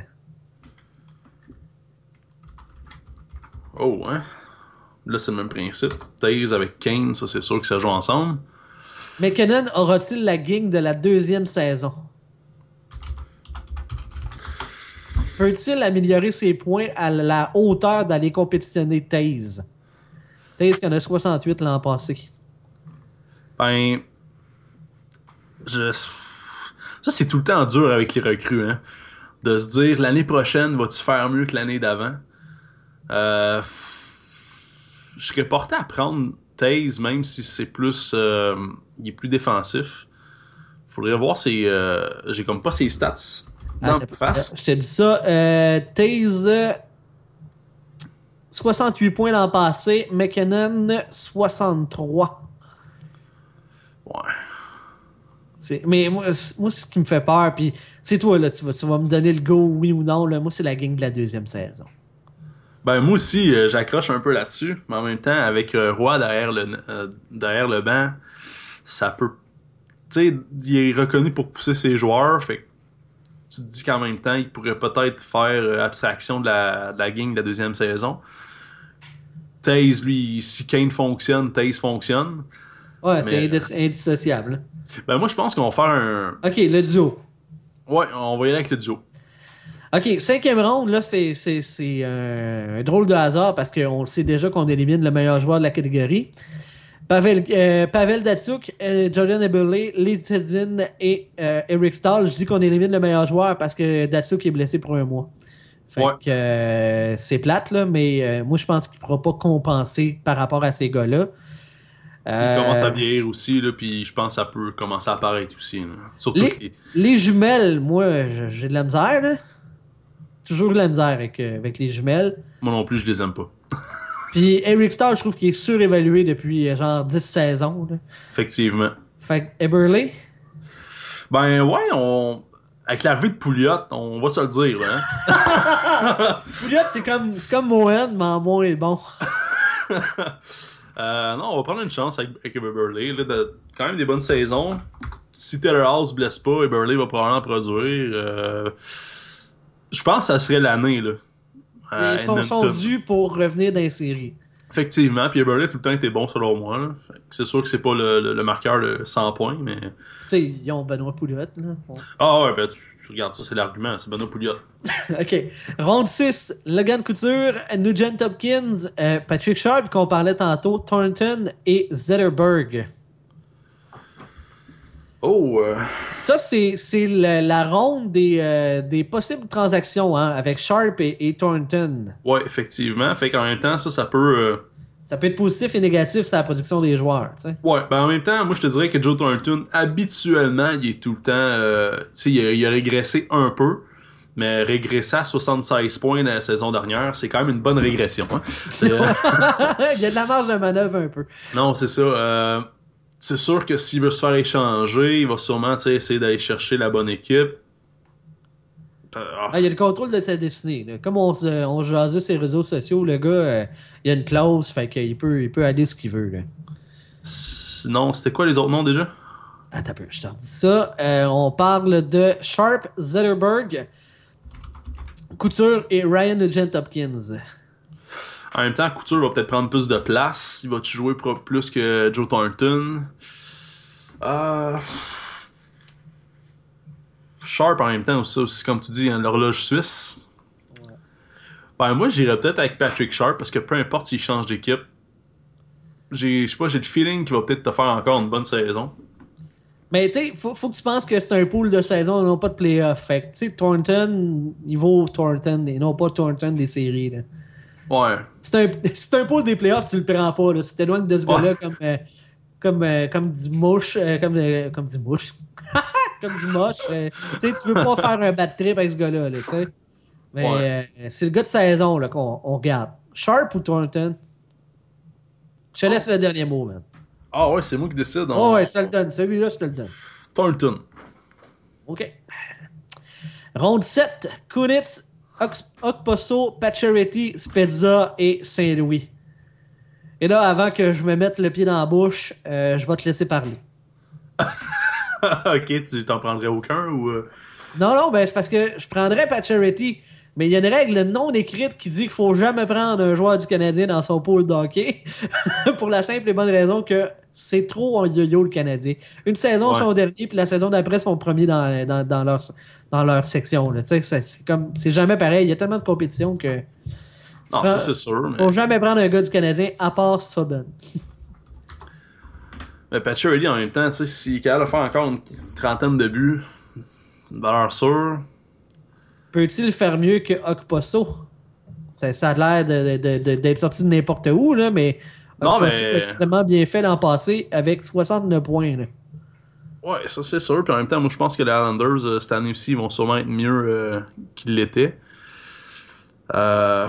B: Oh, hein? Là, c'est le même principe. Taze avec Kane, ça, c'est sûr que ça joue ensemble.
A: McKinnon aura-t-il la gang de la deuxième saison? Peut-il améliorer ses points à la hauteur d'aller compétitionner Taze? Taze qui en a soixante-huit l'an passé.
B: Ben... Je... Ça, c'est tout le temps dur avec les recrues, hein? De se dire, l'année prochaine, vas-tu faire mieux que l'année d'avant? Euh... Je serais porté à prendre Taze, même si c'est plus... Euh... Il est plus défensif. Faudrait voir ses... Euh... J'ai comme pas ses stats dans
A: Ah,
B: face.
A: Je te dis ça. Euh, Taze... soixante-huit points l'an passé. McKinnon, soixante-trois.
B: Ouais.
A: C'est, mais moi, moi, c'est ce qui me fait peur. Puis, c'est toi, là, tu vas, tu vas me donner le go, oui ou non. Là, moi, c'est la gang de la deuxième saison.
B: Ben, moi aussi, euh, j'accroche un peu là-dessus. Mais en même temps, avec euh, Roy derrière le, euh, derrière le banc, ça peut. Tu sais, il est reconnu pour pousser ses joueurs. Fait que tu te dis qu'en même temps, il pourrait peut-être faire euh, abstraction de la, de la gang de la deuxième saison. Taze, lui, si Kane fonctionne, Taze fonctionne.
A: Ouais,
B: mais...
A: c'est indissociable.
B: Ben, moi, je pense qu'on va faire un.
A: Ok, le duo.
B: Ouais, on va y aller avec le duo.
A: Ok, cinquième ronde, là, c'est, c'est, c'est un, un drôle de hasard parce qu'on le sait déjà qu'on élimine le meilleur joueur de la catégorie. Pavel, euh, Pavel Datsyuk, euh, Jordan Eberle, Lee Sedin et euh, Eric Stahl. Je dis qu'on élimine le meilleur joueur parce que Datsyuk est blessé pour un mois. Fait
B: ouais.
A: que euh, c'est plate, là, mais euh, moi, je pense qu'il ne pourra pas compenser par rapport à ces gars-là.
B: Euh... Il commence à vieillir aussi, là, puis je pense que ça peut commencer à apparaître aussi. Là. Surtout
A: les,
B: les...
A: les jumelles, moi, j'ai de la misère, là. Toujours de la misère avec, euh, avec les jumelles.
B: Moi non plus, je les aime pas.
A: Puis Eric Stahl, je trouve qu'il est surévalué depuis euh, genre dix saisons. Là.
B: Effectivement.
A: Fait que Eberle?
B: Ben ouais, on... avec l'arrivée de Pouliot, on va se le dire. Hein?
A: Pouliot, c'est comme, c'est comme Mohan, mais en moins bon.
B: euh, non, on va prendre une chance avec, avec Eberle. Là, de, quand même des bonnes saisons. Si Taylor Hall se blesse pas, Eberle va probablement produire. Euh... Je pense que ça serait l'année. Là,
A: Ils sont, sont dus pour revenir dans les séries.
B: Effectivement, puis Eberle tout le temps été bon selon moi. Là. C'est sûr que c'est pas le, le, le marqueur de cent points, mais. Tu
A: sais, ils ont Benoît Pouliot. Là. Bon.
B: Ah ouais, ben tu, tu regardes ça, c'est l'argument, c'est Benoît Pouliot.
A: Ok. Ronde six, Logan Couture, Nugent Hopkins, euh, Patrick Sharp, qu'on parlait tantôt, Thornton et Zetterberg.
B: Oh! Euh...
A: Ça, c'est, c'est la, la ronde des, euh, des possibles transactions hein, avec Sharp et, et Thornton.
B: Ouais, effectivement. Fait qu'en même temps, ça, ça peut. Euh...
A: Ça peut être positif et négatif sur la production des joueurs, tu sais.
B: Ouais, ben en même temps, moi je te dirais que Joe Thornton, habituellement, il est tout le temps, euh, tu sais, il, a- il a régressé un peu, mais régresser à soixante-seize points la saison dernière, c'est quand même une bonne régression. Hein? C'est, euh,
A: Il y a de la marge de manœuvre un peu.
B: Non, c'est ça. euh, c'est sûr que s'il veut se faire échanger, il va sûrement tu sais, essayer d'aller chercher la bonne équipe. Euh, ah,
A: Ah, il y a le contrôle de sa destinée. Là. Comme on, se, on jasait sur les réseaux sociaux, le gars, euh, il a une clause, fait qu'il peut, il peut aller ce qu'il veut. Là.
B: sinon, c'était quoi les autres noms déjà?
A: Attends un peu, je te redis ça. Euh, on parle de Sharp, Zetterberg, Couture et Ryan Nugent-Hopkins.
B: En même temps, Couture va peut-être prendre plus de place. Il va-tu jouer pro- plus que Joe Thornton? Euh... Sharp en même temps aussi, aussi comme tu dis, hein, l'horloge suisse.
A: Ouais.
B: Ben moi j'irais peut-être avec Patrick Sharp parce que peu importe s'il change d'équipe, j'ai je sais pas, j'ai le feeling qu'il va peut-être te faire encore une bonne saison.
A: Mais tu sais, faut, faut que tu penses que c'est un pool de saison et non pas de playoff. Fait que tu sais, Thornton, il vaut Thornton et non pas Thornton des séries. Là.
B: Ouais.
A: C'est un, c'est un pool des playoffs, tu le prends pas. Là. Tu t'éloignes de ce
B: Ouais.
A: gars-là comme, euh, comme, euh, comme du mouche. euh, comme, euh, comme du mouche. Comme du moche. euh, tu sais, tu veux pas faire un bad trip avec ce gars-là. Là, tu sais. Mais
B: Ouais.
A: euh, c'est le gars de saison là, qu'on on regarde. Sharp ou Thornton? Je te laisse le dernier mot, man.
B: Ah ouais, c'est moi qui décide.
A: Oh
B: On...
A: ouais, je te le donne. Celui-là, je te le donne.
B: Thornton.
A: OK. Ronde sept. Kunitz, Ox- Okposo, Pacioretty, Spezza et Saint-Louis. Et là, avant que je me mette le pied dans la bouche, euh, je vais te laisser parler.
B: Ok, tu t'en prendrais aucun ou... euh?
A: Non, non, ben c'est parce que je prendrais Pacioretty, mais il y a une règle non écrite qui dit qu'il faut jamais prendre un joueur du Canadien dans son pool de hockey pour la simple et bonne raison que c'est trop en yo-yo le Canadien. Une saison
B: Ouais.
A: sont derniers, puis la saison d'après sont premiers dans, dans, dans, leur, dans leur section. Là. Tu sais, c'est, c'est comme c'est jamais pareil. Il y a tellement de compétition que tu
B: Non,
A: prends-
B: ça c'est sûr, mais...
A: faut jamais prendre un gars du Canadien à part Subban.
B: Mais Pacioretty, en même temps, tu sais, s'il est capable de faire encore une trentaine de buts, c'est une valeur sûre.
A: Peut-il faire mieux que Okposo? Ça, ça a l'air de, de- de- d'être sorti de n'importe où, là, mais
B: Non,
A: Okposo
B: mais-
A: a extrêmement bien fait l'an passé avec soixante-neuf points. Là.
B: Ouais, ça c'est sûr. Puis en même temps, moi je pense que les Islanders, euh, cette année aussi, ils vont sûrement être mieux euh, qu'ils l'étaient. Euh...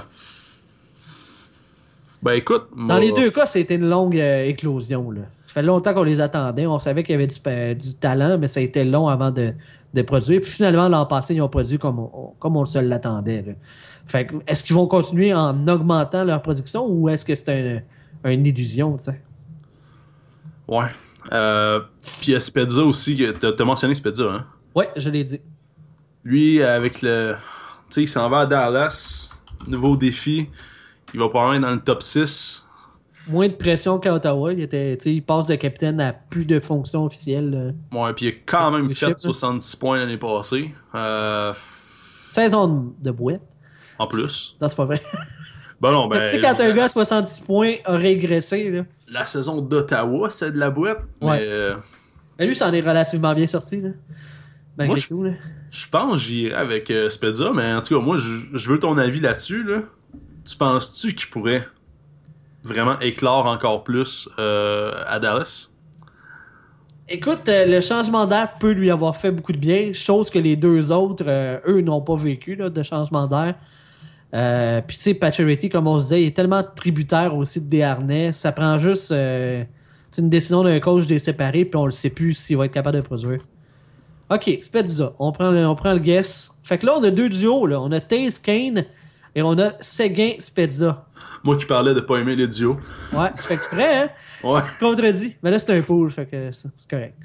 B: Ben écoute,
A: Dans
B: moi-
A: les deux cas, c'était une longue euh, éclosion. Là. Ça fait longtemps qu'on les attendait. On savait qu'il y avait du, pa- du talent, mais ça a été long avant de, de produire. Puis finalement, l'an passé, ils ont produit comme on, comme on se l'attendait. Là. Fait que, est-ce qu'ils vont continuer en augmentant leur production ou est-ce que c'est un, une illusion, tu sais?
B: Ouais. Euh, Puis il y a Spezza aussi, que t'as, t'as mentionné Spezza, hein?
A: Ouais, je l'ai dit.
B: Lui, avec le. Tu sais, il s'en va à Dallas, nouveau défi. Il va probablement être dans le top six.
A: Moins de pression qu'à Ottawa. Il, était, tu sais, il passe de capitaine à plus de fonctions officielles. là.
B: Ouais, puis il a quand même
A: Leadership,
B: fait soixante-dix points l'année passée. Euh,
A: Saison de, de boîte.
B: en plus.
A: Non, c'est pas vrai.
B: Ben non, ben.
A: tu sais, quand un gars à soixante-dix points a régressé, là.
B: La saison d'Ottawa, c'est de la boîte.
A: Ouais.
B: Mais. euh,
A: Mais lui, ça en est relativement bien sorti, là. Malgré
B: Moi, je-
A: tout, là.
B: Je pense que j'irai avec euh, Spezza, mais en tout cas, moi, je, je veux ton avis là-dessus. Là. Tu penses-tu qu'il pourrait vraiment éclore encore plus euh, à Dallas?
A: Écoute, euh, le changement d'air peut lui avoir fait beaucoup de bien, chose que les deux autres, euh, eux, n'ont pas vécu, là, de changement d'air. Euh, Puis, tu sais, Pacioretty, comme on se disait, il est tellement tributaire aussi de Desharnais. Ça prend juste euh, tu sais, une décision d'un coach de les séparer, puis on le sait plus s'il va être capable de produire. OK, Spezza. On prend le, on prend le guess. Fait que là, on a deux duos. Là. On a Taze Kane et on a Seguin Spezza.
B: Moi qui parlais de pas aimer les duos.
A: Ouais, tu fais exprès, hein?
B: Ouais.
A: Tu te contredis. Mais là, c'est un pool, fait que c'est c'est correct.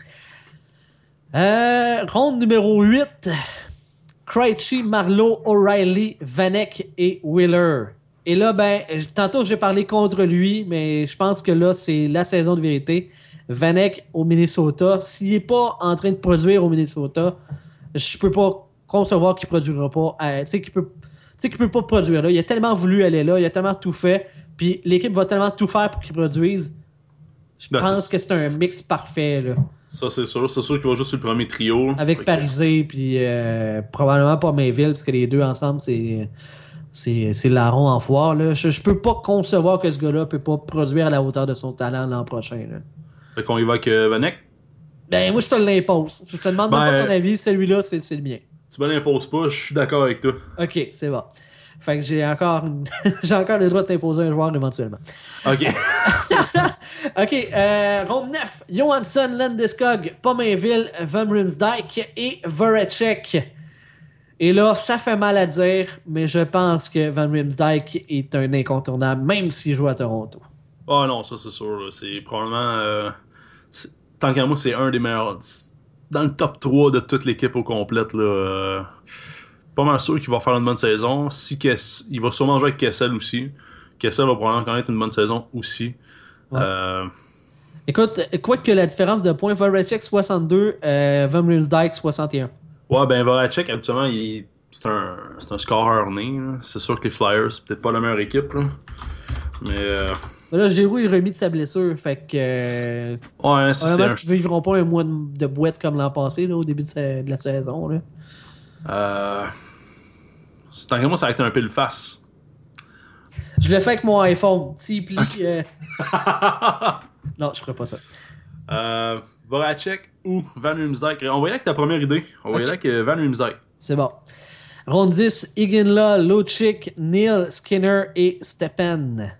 A: Euh, ronde numéro huit. Krejci, Marleau, O'Reilly, Vanek et Wheeler. Et là, ben, tantôt j'ai parlé contre lui, mais je pense que là, c'est la saison de vérité. Vanek au Minnesota. S'il n'est pas en train de produire au Minnesota, je peux pas concevoir qu'il ne produira pas. Euh, tu sais qu'il peut, tu sais qu'il peut pas produire là. Il a tellement voulu aller là, il a tellement tout fait, puis l'équipe va tellement tout faire pour qu'il produise. Je
B: Ben,
A: pense
B: c'est-
A: que c'est un mix parfait là.
B: Ça, c'est sûr. C'est sûr qu'il va juste sur le premier trio.
A: Avec
B: Fait que-
A: Parisé, puis euh, probablement pas Mainville, parce que les deux ensemble, c'est c'est, c'est larron en foire. Là. Je, je peux pas concevoir que ce gars-là peut pas produire à la hauteur de son talent l'an prochain. Là.
B: Fait qu'on y va avec euh, Vanek?
A: Ben, moi, je te l'impose. Je te demande
B: ben,
A: même pas ton avis. Celui-là, c'est, c'est le mien.
B: Tu me l'imposes pas, je suis d'accord avec toi.
A: OK, c'est bon. Fait que j'ai encore, une... j'ai encore le droit de t'imposer un joueur éventuellement.
B: OK.
A: OK, euh, ronde neuf. Johansson, Landeskog, Pominville, Van Riemsdyk et Voracek. Et là, ça fait mal à dire, mais je pense que Van Riemsdyk est un incontournable, même s'il joue à Toronto.
B: Ah oh non, ça c'est sûr. Là. C'est probablement... Euh, c'est... Tant qu'à moi, c'est un des meilleurs... Dans le top trois de toute l'équipe au complète. Là, euh... Pas mal sûr qu'il va faire une bonne saison. Si Kess... Il va sûrement jouer avec Kessel aussi. Kessel va probablement connaître une bonne saison aussi.
A: Ouais.
B: Euh...
A: Écoute, quoi que la différence de points, Voracek soixante-deux, euh, Van Riemsdyk soixante et un.
B: Ouais, ben Voracek, habituellement, il... c'est un, c'est un scoreur né. Là. C'est sûr que les Flyers, c'est peut-être pas la meilleure équipe. Là. Mais. Euh...
A: Là, Giroux est remis de sa blessure. Fait que. Euh...
B: Ouais, c'est, c'est un.
A: Ils vivront pas un mois de, de boîte comme l'an passé, là, au début de, sa... de la saison. Là.
B: Euh. C'est tant que moi, ça va être un pile face.
A: Je le fais avec mon iPhone. S'il plie. Okay. Euh... non, je ferai pas ça.
B: Euh. Voracek ou Van Riemsdyk. On va y aller avec ta première idée. On va okay. y aller avec Van Riemsdyk.
A: C'est bon. Ronde dix, Iginla, Lucic, Neil, Skinner et Stepan.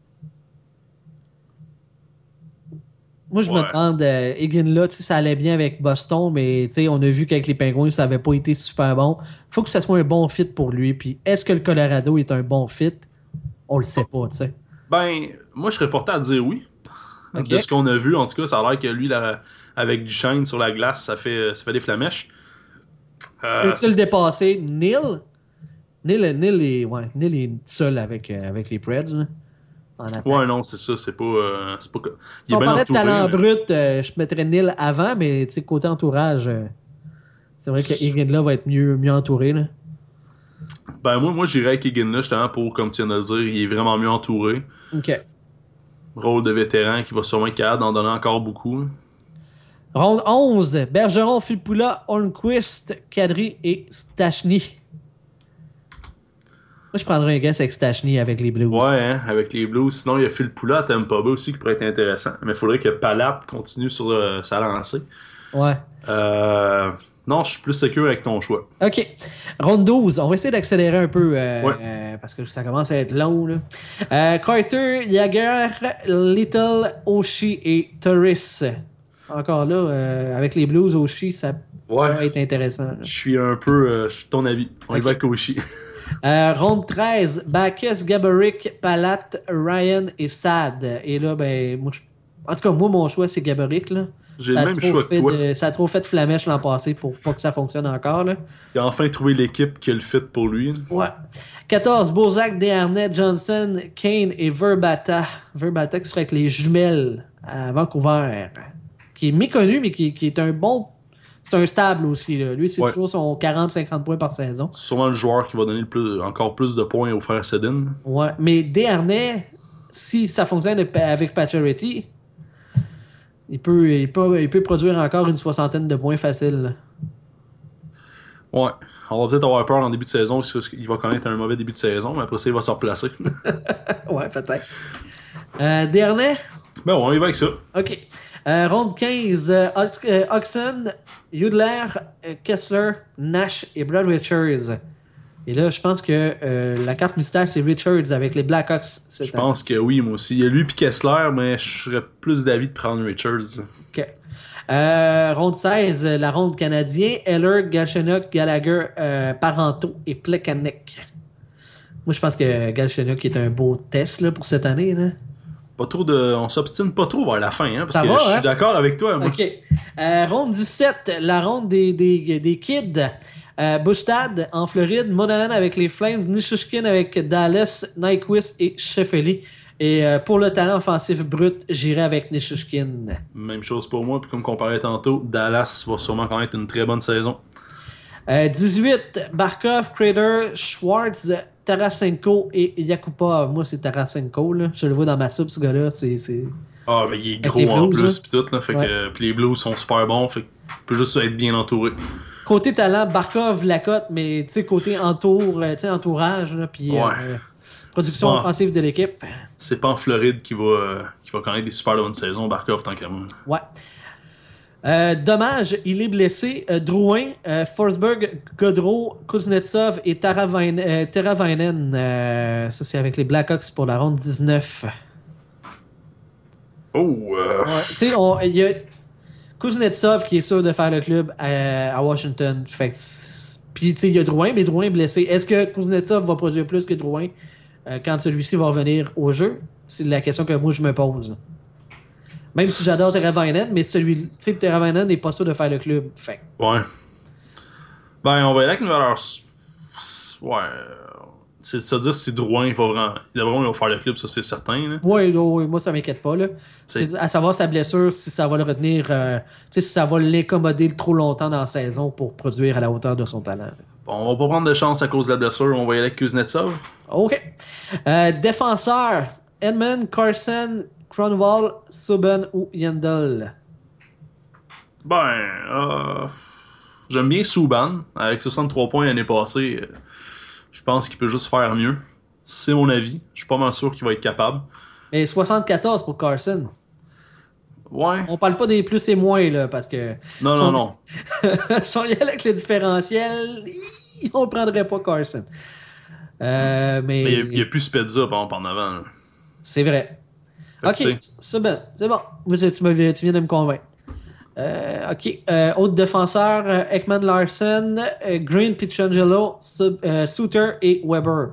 A: Moi, je ouais. me demande, euh, Iginla, ça allait bien avec Boston, mais on a vu qu'avec les Penguins, ça n'avait pas été super bon. Il faut que ça soit un bon fit pour lui. Puis, est-ce que le Colorado est un bon fit? On le sait pas, tu sais.
B: Ben, moi, je serais porté à dire oui. Okay. De ce qu'on a vu, en tout cas, ça a l'air que lui, là, avec Duchesne sur la glace, ça fait, ça fait des flamèches.
A: Euh, Peut-il le dépasser? Neil? Neil, Neil, est, ouais, Neil est seul avec, euh, avec les Preds. Là,
B: ouais, non, c'est ça. C'est pas. Euh, c'est pas...
A: Si on parlait de talent mais... brut, euh, je mettrais Neil avant, mais côté entourage, euh, c'est vrai que Iginla va être mieux, mieux entouré. Là.
B: Ben, moi, moi j'irais avec Iginla justement pour, comme tu viens de le dire, il est vraiment mieux entouré.
A: OK.
B: Rôle de vétéran qui va sûrement être capable d'en donner encore beaucoup.
A: Ronde onze, Bergeron, Filppula, Hornquist, Kadri et Stachny. Moi, je prendrais un guess avec Stachny avec les Blues.
B: Ouais, hein, avec les Blues. Sinon, il y a Filppula à Tampa Bay aussi qui pourrait être intéressant. Mais il faudrait que Palat continue sur euh, sa lancée.
A: Ouais.
B: Euh, non, je suis plus sécure avec ton choix.
A: OK. Ronde douze. On va essayer d'accélérer un peu euh,
B: ouais.
A: euh, parce que ça commence à être long. Là. Euh, Carter, Jagger, Little, Oshie et Turris. Encore là, euh, avec les Blues, Oshie, ça
B: ouais.
A: va être intéressant. Je
B: suis un peu... Euh, je suis ton avis. On okay. y va avec Oshie.
A: euh, ronde treize, Bacchus, Gaborik, Palat, Ryan et Sad. Et là, ben, moi, je... en tout cas, moi, mon choix, c'est Gaborik. Là.
B: J'ai
A: ça
B: le même choix que toi.
A: De... Ça a trop fait de flamèche l'an passé pour pas que ça fonctionne encore. Là.
B: Il a enfin trouvé l'équipe qui a le fit pour lui.
A: Ouais. quatorze, Bozak, Desharnais, Johnson, Kane et Verbata. Verbata qui serait avec les jumelles à Vancouver. Qui est méconnu, mais qui, qui est un bon... C'est un stable aussi. Là. Lui, c'est ouais. toujours son quarante à cinquante points par saison.
B: C'est sûrement le joueur qui va donner le plus, encore plus de points au frère Sedin.
A: Ouais, mais Desharnais, si ça fonctionne avec Pacioretty, il peut, il, peut, il peut produire encore une soixantaine de points faciles.
B: Ouais. On va peut-être avoir peur en début de saison parce qu'il va connaître un mauvais début de saison, mais après ça, il va se replacer.
A: ouais, peut-être. Euh, Desharnais?
B: Ben ouais, il va avec ça.
A: OK. Euh, ronde quinze, euh, Oxen, Hudler, euh, Kessler, Nash et Brad Richards. Et là, je pense que euh, la carte mystère, c'est Richards avec les Blackhawks.
B: Je pense que oui, moi aussi. Il y a lui et Kessler, mais je serais plus d'avis de prendre Richards.
A: OK. Euh, ronde seize, la ronde canadien, Eller, Galchenyuk, Gallagher, euh, Parenteau et Plekanec. Moi, je pense que Galchenyuk est un beau test là, pour cette année. Là.
B: Pas trop de... On s'obstine pas trop vers la fin, hein, parce
A: Ça
B: que
A: va,
B: je suis
A: hein?
B: d'accord avec toi. Moi.
A: OK. Euh, ronde dix-sept, la ronde des, des, des kids. Euh, Bustad en Floride, Monahan avec les Flames, Nichushkin avec Dallas, Nyquist et Sheffield. Et euh, pour le talent offensif brut, j'irai avec Nichushkin.
B: Même chose pour moi, puis comme comparé tantôt, Dallas va sûrement connaître une très bonne saison.
A: Euh, dix-huit, Barkov, Crater, Schwartz, Tarasenko et Yakupov. Moi, c'est Tarasenko, là. Je le vois dans ma soupe, ce gars-là. C'est, c'est...
B: Ah, mais il est gros en plus, puis tout, là. Fait ouais. que, puis les Blues sont super bons, fait qu'il peut juste être bien entouré.
A: côté talent, Barkov la cote, mais tu sais, côté entour, euh, tu sais, entourage, là, puis
B: Ouais.
A: euh, production
B: pas-
A: offensive de l'équipe.
B: C'est pas en Floride qui va, euh, qui va connaître des super bonnes saisons, Barkov, tant qu'à moi.
A: Ouais. Euh, dommage, il est blessé. Euh, Drouin, euh, Forsberg, Godreau, Kuznetsov et Teravainen. Euh, Teravainen, euh, ça, c'est avec les Blackhawks pour la ronde dix-neuf.
B: Oh, euh,
A: Ouais. Tu sais, on- il y a Kuznetsov qui est sûr de faire le club à, à Washington. Fait que c'est- puis, tu sais, il y a Drouin, mais Drouin est blessé. Est-ce que Kuznetsov va produire plus que Drouin euh, quand celui-ci va revenir au jeu? C'est la question que moi, je me pose. Là. Même si j'adore Teravainen, mais celui, tu sais, Teravainen n'est pas sûr de faire le club. Fait que
B: ouais. Ben, on va y aller avec une valeur. s- s- Ouais. euh, C'est de se dire si Drouin va vraiment. Il va vraiment faire le club, ça c'est certain. Là.
A: oui, oui, moi ça m'inquiète pas. Là.
B: C'est-
A: C'est à savoir sa blessure, si ça va le retenir, euh, tu sais, si ça va l'incommoder trop longtemps dans la saison pour produire à la hauteur de son talent.
B: Bon, on va pas prendre de chance à cause de la blessure, on va y aller avec Kuznetsov.
A: OK. Euh, défenseur, Edmund, Carson, Cronwall, Subban ou Yandel.
B: Ben, euh, j'aime bien Subban. Avec soixante-trois points l'année passée, euh, je pense qu'il peut juste faire mieux. C'est mon avis. Je suis pas mal sûr qu'il va être capable.
A: Et soixante-quatorze pour Carson.
B: Ouais.
A: On parle pas des plus et moins, là, parce que
B: Non,
A: si
B: non,
A: on-
B: non.
A: si on y allait avec le différentiel, hi, on prendrait pas Carson. Euh, mais
B: Mais il n'y a, a plus Spezza par exemple en avant. Là.
A: c'est vrai.
B: Fait que,
A: Ok,
B: tu sais,
A: c'est bon. C'est bon. Vous, tu, me- tu viens de me convaincre. Euh, ok. Euh, autre défenseur, euh, Ekman Larson, euh, Green, Pietrangelo, Sub- euh, Suter et Weber.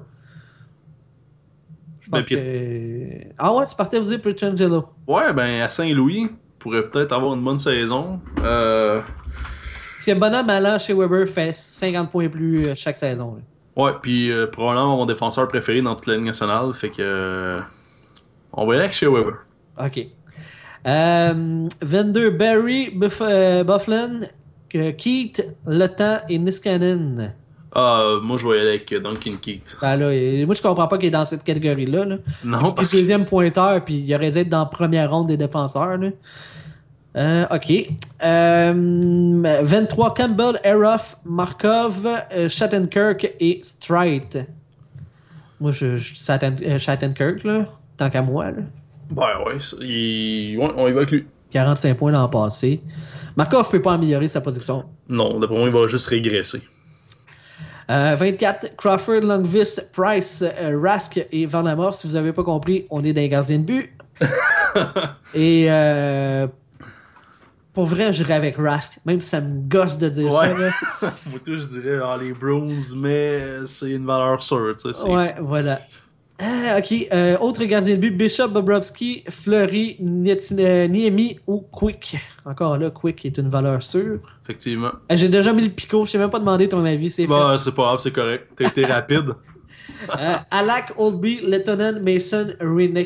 A: Je
B: ben,
A: pense
B: puis-
A: que. Ah ouais, tu partais vous dire Pietrangelo.
B: Ouais, ben à Saint-Louis, pourrait peut-être avoir une bonne saison. Euh,
A: Parce que bonhomme allant chez Weber fait cinquante points plus euh, chaque saison. là.
B: ouais, puis euh, probablement mon défenseur préféré dans toute la Ligue nationale. Fait que. euh, on va y aller avec chez Weber.
A: Ok. Euh, vingt-deux, Barry, Buff, euh, Bufflin, que- Keith, Le Temps et Niskanen.
B: Ah, moi je vais y aller avec Duncan Keith.
A: Ben là, euh, moi je comprends pas qu'il est dans cette catégorie-là. Là.
B: Non,
A: Il est
B: parce que.
A: deuxième pointeur, puis il aurait dû être dans la première ronde des défenseurs. Là. Euh, ok. Euh, vingt-trois, Campbell, Eroff, Markov, euh, Shattenkirk et Strite. Moi, je, je Shatten- euh, Shattenkirk, là, tant qu'à moi. Là.
B: Ben ouais, ça- il... ouais, on y va avec lui.
A: quarante-cinq points l'an passé. Markov peut pas améliorer sa position.
B: Non, d'après moi, il va juste régresser.
A: Euh, vingt-quatre, Crawford, Longvis, Price, euh, Rask et Varlamov. Si vous n'avez pas compris, on est dans les gardiens de but. Et euh, pour vrai, j'irais avec Rask, même si ça me gosse de dire ça.
B: Ouais.
A: Là.
B: Moi, tout, je dirais ah, les Bruins, mais c'est une valeur sûre. Tu sais, c'est-
A: Ouais, voilà. Ah, ok. Euh, autre gardien de but, Bishop, Bobrovski, Fleury, Niet- euh, Niemi ou Quick. Encore là, Quick est une valeur sûre.
B: Effectivement.
A: Euh, J'ai déjà mis le picot, je t'ai même pas demandé ton avis, c'est fait.
B: Bah, c'est pas grave, c'est correct. T'as été rapide.
A: Euh, Alak, Oldby, Lettonen, Mason, Rene.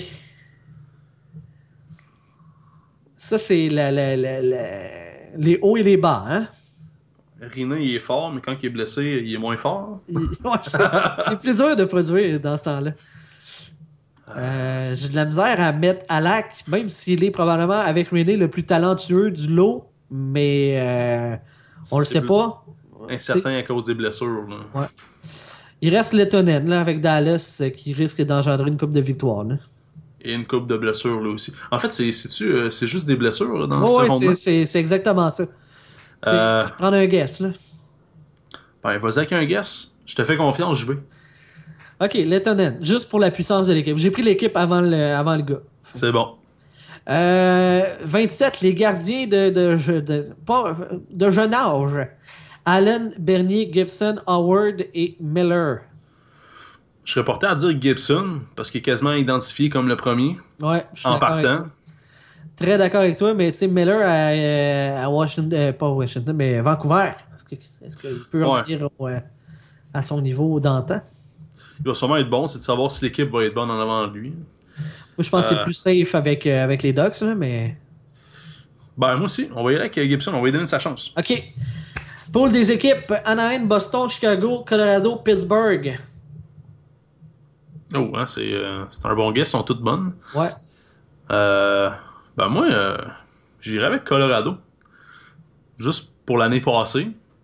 A: Ça, c'est la, la, la, la- les hauts et les bas, hein?
B: Rina, il est fort, mais quand il est blessé, il est moins fort.
A: Il- ouais, c'est c'est plus dur de produire dans ce temps-là. Euh, J'ai de la misère à mettre Alak, même s'il est probablement avec René le plus talentueux du lot, mais euh, on le
B: C'est
A: sait
B: plus
A: pas.
B: Incertain à cause des blessures. Là.
A: Ouais. Il reste Lettonen là, avec Dallas euh, qui risque d'engendrer une coupe de victoire. Là.
B: Et une coupe de blessures là aussi. En fait, c'est c'est-tu, euh, c'est juste des blessures là, dans
A: Ouais,
B: ce
A: ouais,
B: ronde-là?
A: c'est- c'est c'est exactement ça. C'est
B: Euh,
A: c'est prendre un guess. Là.
B: Ben, vas-y avec un guess. Je te fais confiance, J B.
A: Ok, Lettonen, juste pour la puissance de l'équipe. J'ai pris l'équipe avant le, avant le gars.
B: C'est bon.
A: Euh, vingt-sept, les gardiens de, de, de, de, pas, de jeune âge. Allen, Bernier, Gibson, Howard et Miller.
B: Je serais porté à dire Gibson, parce qu'il est quasiment identifié comme le premier,
A: Ouais, je suis
B: en
A: d'accord avec
B: partant.
A: toi. Très d'accord avec toi, mais tu sais, Miller à, euh, à Washington, euh, pas Washington, mais Vancouver. Est-ce que- est-ce qu'il peut
B: Ouais.
A: revenir au, euh, à son niveau d'antan?
B: Il va sûrement être bon, c'est de savoir si l'équipe va être bonne en avant de lui.
A: Moi, je pense que c'est
B: Euh.
A: plus safe avec, euh, avec les Ducks, là, mais.
B: Ben, moi aussi, on va y aller avec Gibson, on va lui donner sa chance.
A: OK. Pour des équipes, Anaheim, Boston, Chicago, Colorado, Pittsburgh.
B: Oh, hein, c'est euh, c'est un bon guess, elles sont toutes bonnes.
A: Ouais.
B: Euh, ben, moi, euh, j'irais avec Colorado. Juste pour l'année passée.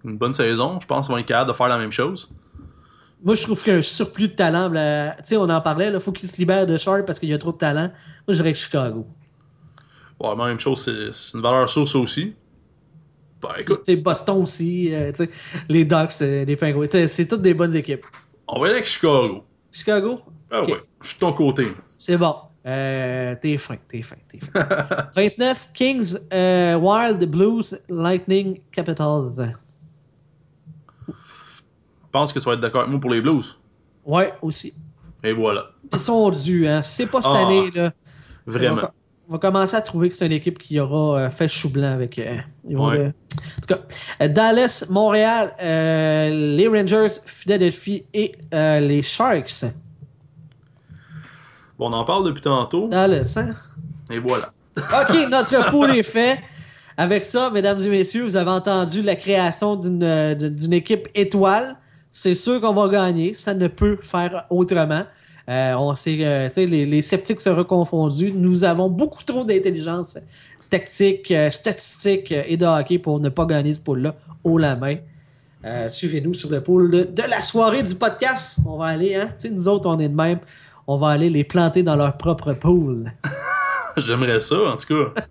B: une bonne saison. Je pense qu'ils vont être capables de faire la même chose.
A: Moi, je trouve qu'il y a un surplus de talent. Tu sais, on en parlait, il faut qu'il se libère de Sharp parce qu'il y a trop de talent. Moi, je dirais que Chicago.
B: Ouais, même chose, c'est, c'est une valeur sûre, ça aussi. Ben, écoute.
A: T'sais, Boston aussi, euh, les Ducks, euh, les Penguins. C'est toutes des bonnes équipes.
B: On va aller avec Chicago.
A: Chicago?
B: Ah okay. Ouais, je suis de ton côté.
A: C'est bon. Euh, t'es fin, t'es fin, t'es fin. vingt-neuf, Kings, euh, Wild, Blues, Lightning, Capitals.
B: Je pense que tu vas être d'accord avec moi pour les Blues.
A: Ouais, aussi.
B: Et voilà.
A: Ils sont dus, hein. C'est pas cette
B: ah,
A: année, là.
B: Vraiment.
A: On va, on va commencer à trouver que c'est une équipe qui aura euh, fait chou blanc avec. Euh, ils vont
B: ouais.
A: de... En tout cas, euh, Dallas, Montréal, euh, les Rangers, Philadelphie et euh, les Sharks.
B: Bon, on en parle depuis tantôt.
A: Dallas, hein?
B: Et voilà.
A: OK, notre pool est fait. Avec ça, mesdames et messieurs, vous avez entendu la création d'une, d'une équipe étoile. C'est sûr qu'on va gagner. Ça ne peut faire autrement. Euh, on sait, euh, les, les sceptiques seront confondus. Nous avons beaucoup trop d'intelligence tactique, euh, statistique euh, et de hockey pour ne pas gagner ce pool-là haut la main. Euh, suivez-nous sur le pool de, de la soirée du podcast. On va aller, hein? T'sais, nous autres, on est de même. On va aller les planter dans leur propre pool.
B: J'aimerais ça, en tout cas.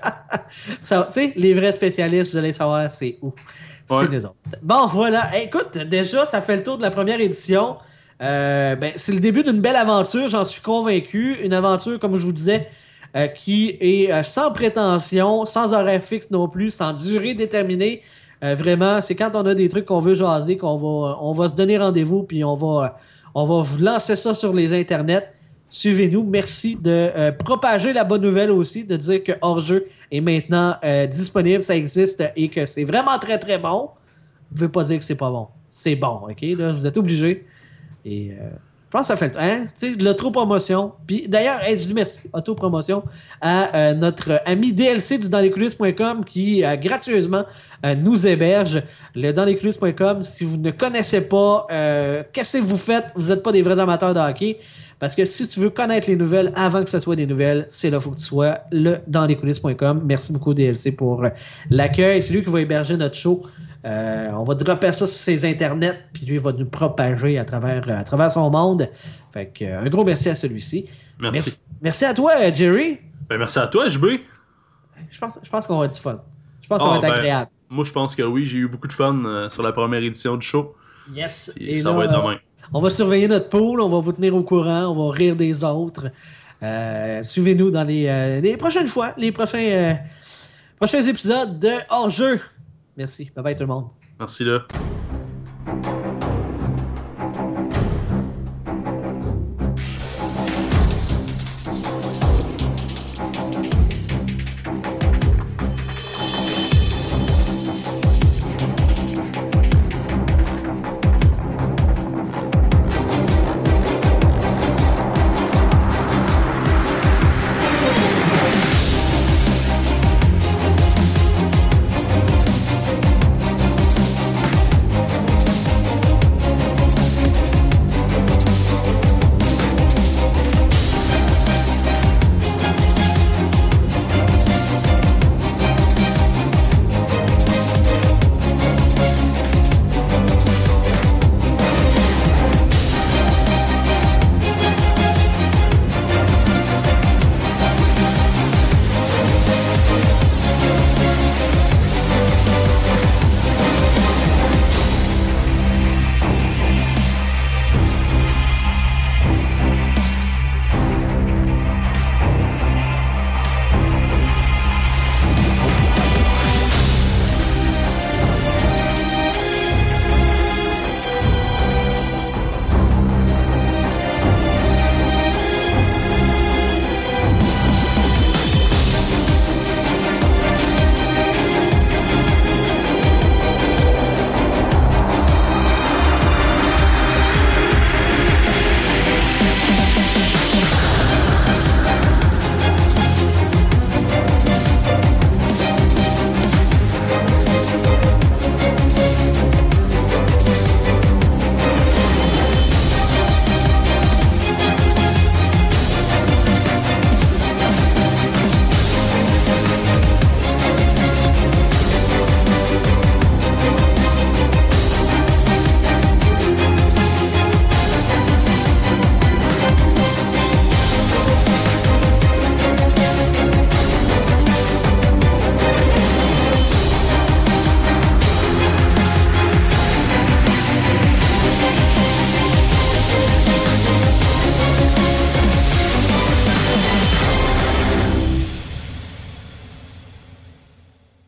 A: Tu sais, les vrais spécialistes, vous allez savoir c'est où. Ouais. C'est les autres. Bon, voilà. Hey, écoute, déjà, ça fait le tour de la première édition. Euh, ben, c'est le début d'une belle aventure, j'en suis convaincu. Une aventure, comme je vous disais, euh, qui est euh, sans prétention, sans horaire fixe non plus, sans durée déterminée. Euh, vraiment, c'est quand on a des trucs qu'on veut jaser qu'on va, on va se donner rendez-vous, puis on va, on va vous lancer ça sur les internets. Suivez-nous. Merci de euh, propager la bonne nouvelle aussi, de dire que Hors-jeu est maintenant euh, disponible, ça existe et que c'est vraiment très très bon. Vous ne pouvez pas dire que c'est pas bon. C'est bon, OK? Là, vous êtes obligés. Et euh, je pense que ça fait le temps. Hein? Tu sais, l'auto-promotion. Puis d'ailleurs, hey, je dis merci, auto-promotion, à euh, notre ami D L C du dans les coulisses point com qui euh, gracieusement euh, nous héberge. Le dans les coulisses point com, si vous ne connaissez pas, euh, qu'est-ce que vous faites? Vous n'êtes pas des vrais amateurs de hockey. Parce que si tu veux connaître les nouvelles avant que ce soit des nouvelles, c'est là qu'il faut que tu sois, le dans les coulisses point com. Merci beaucoup D L C pour euh, l'accueil. C'est lui qui va héberger notre show. Euh, on va dropper ça sur ses internets, puis lui il va nous propager à travers, à travers son monde. Fait que, euh, un gros merci à celui-ci.
B: Merci.
A: Merci, merci à toi, Jerry.
B: Ben, merci à toi, H B.
A: Je pense, je pense qu'on va avoir du fun. Je pense que
B: oh,
A: ça va être
B: ben,
A: agréable.
B: Moi, je pense que oui. J'ai eu beaucoup de fun euh, sur la première édition du show.
A: Yes.
B: Et,
A: Et
B: ça
A: là,
B: va être demain.
A: On va surveiller notre pool, on va vous tenir au courant, on va rire des autres. Euh, suivez-nous dans les, euh, les prochaines fois, les prochains, euh, prochains épisodes de Hors-jeu. Merci. Bye bye tout le monde.
B: Merci là.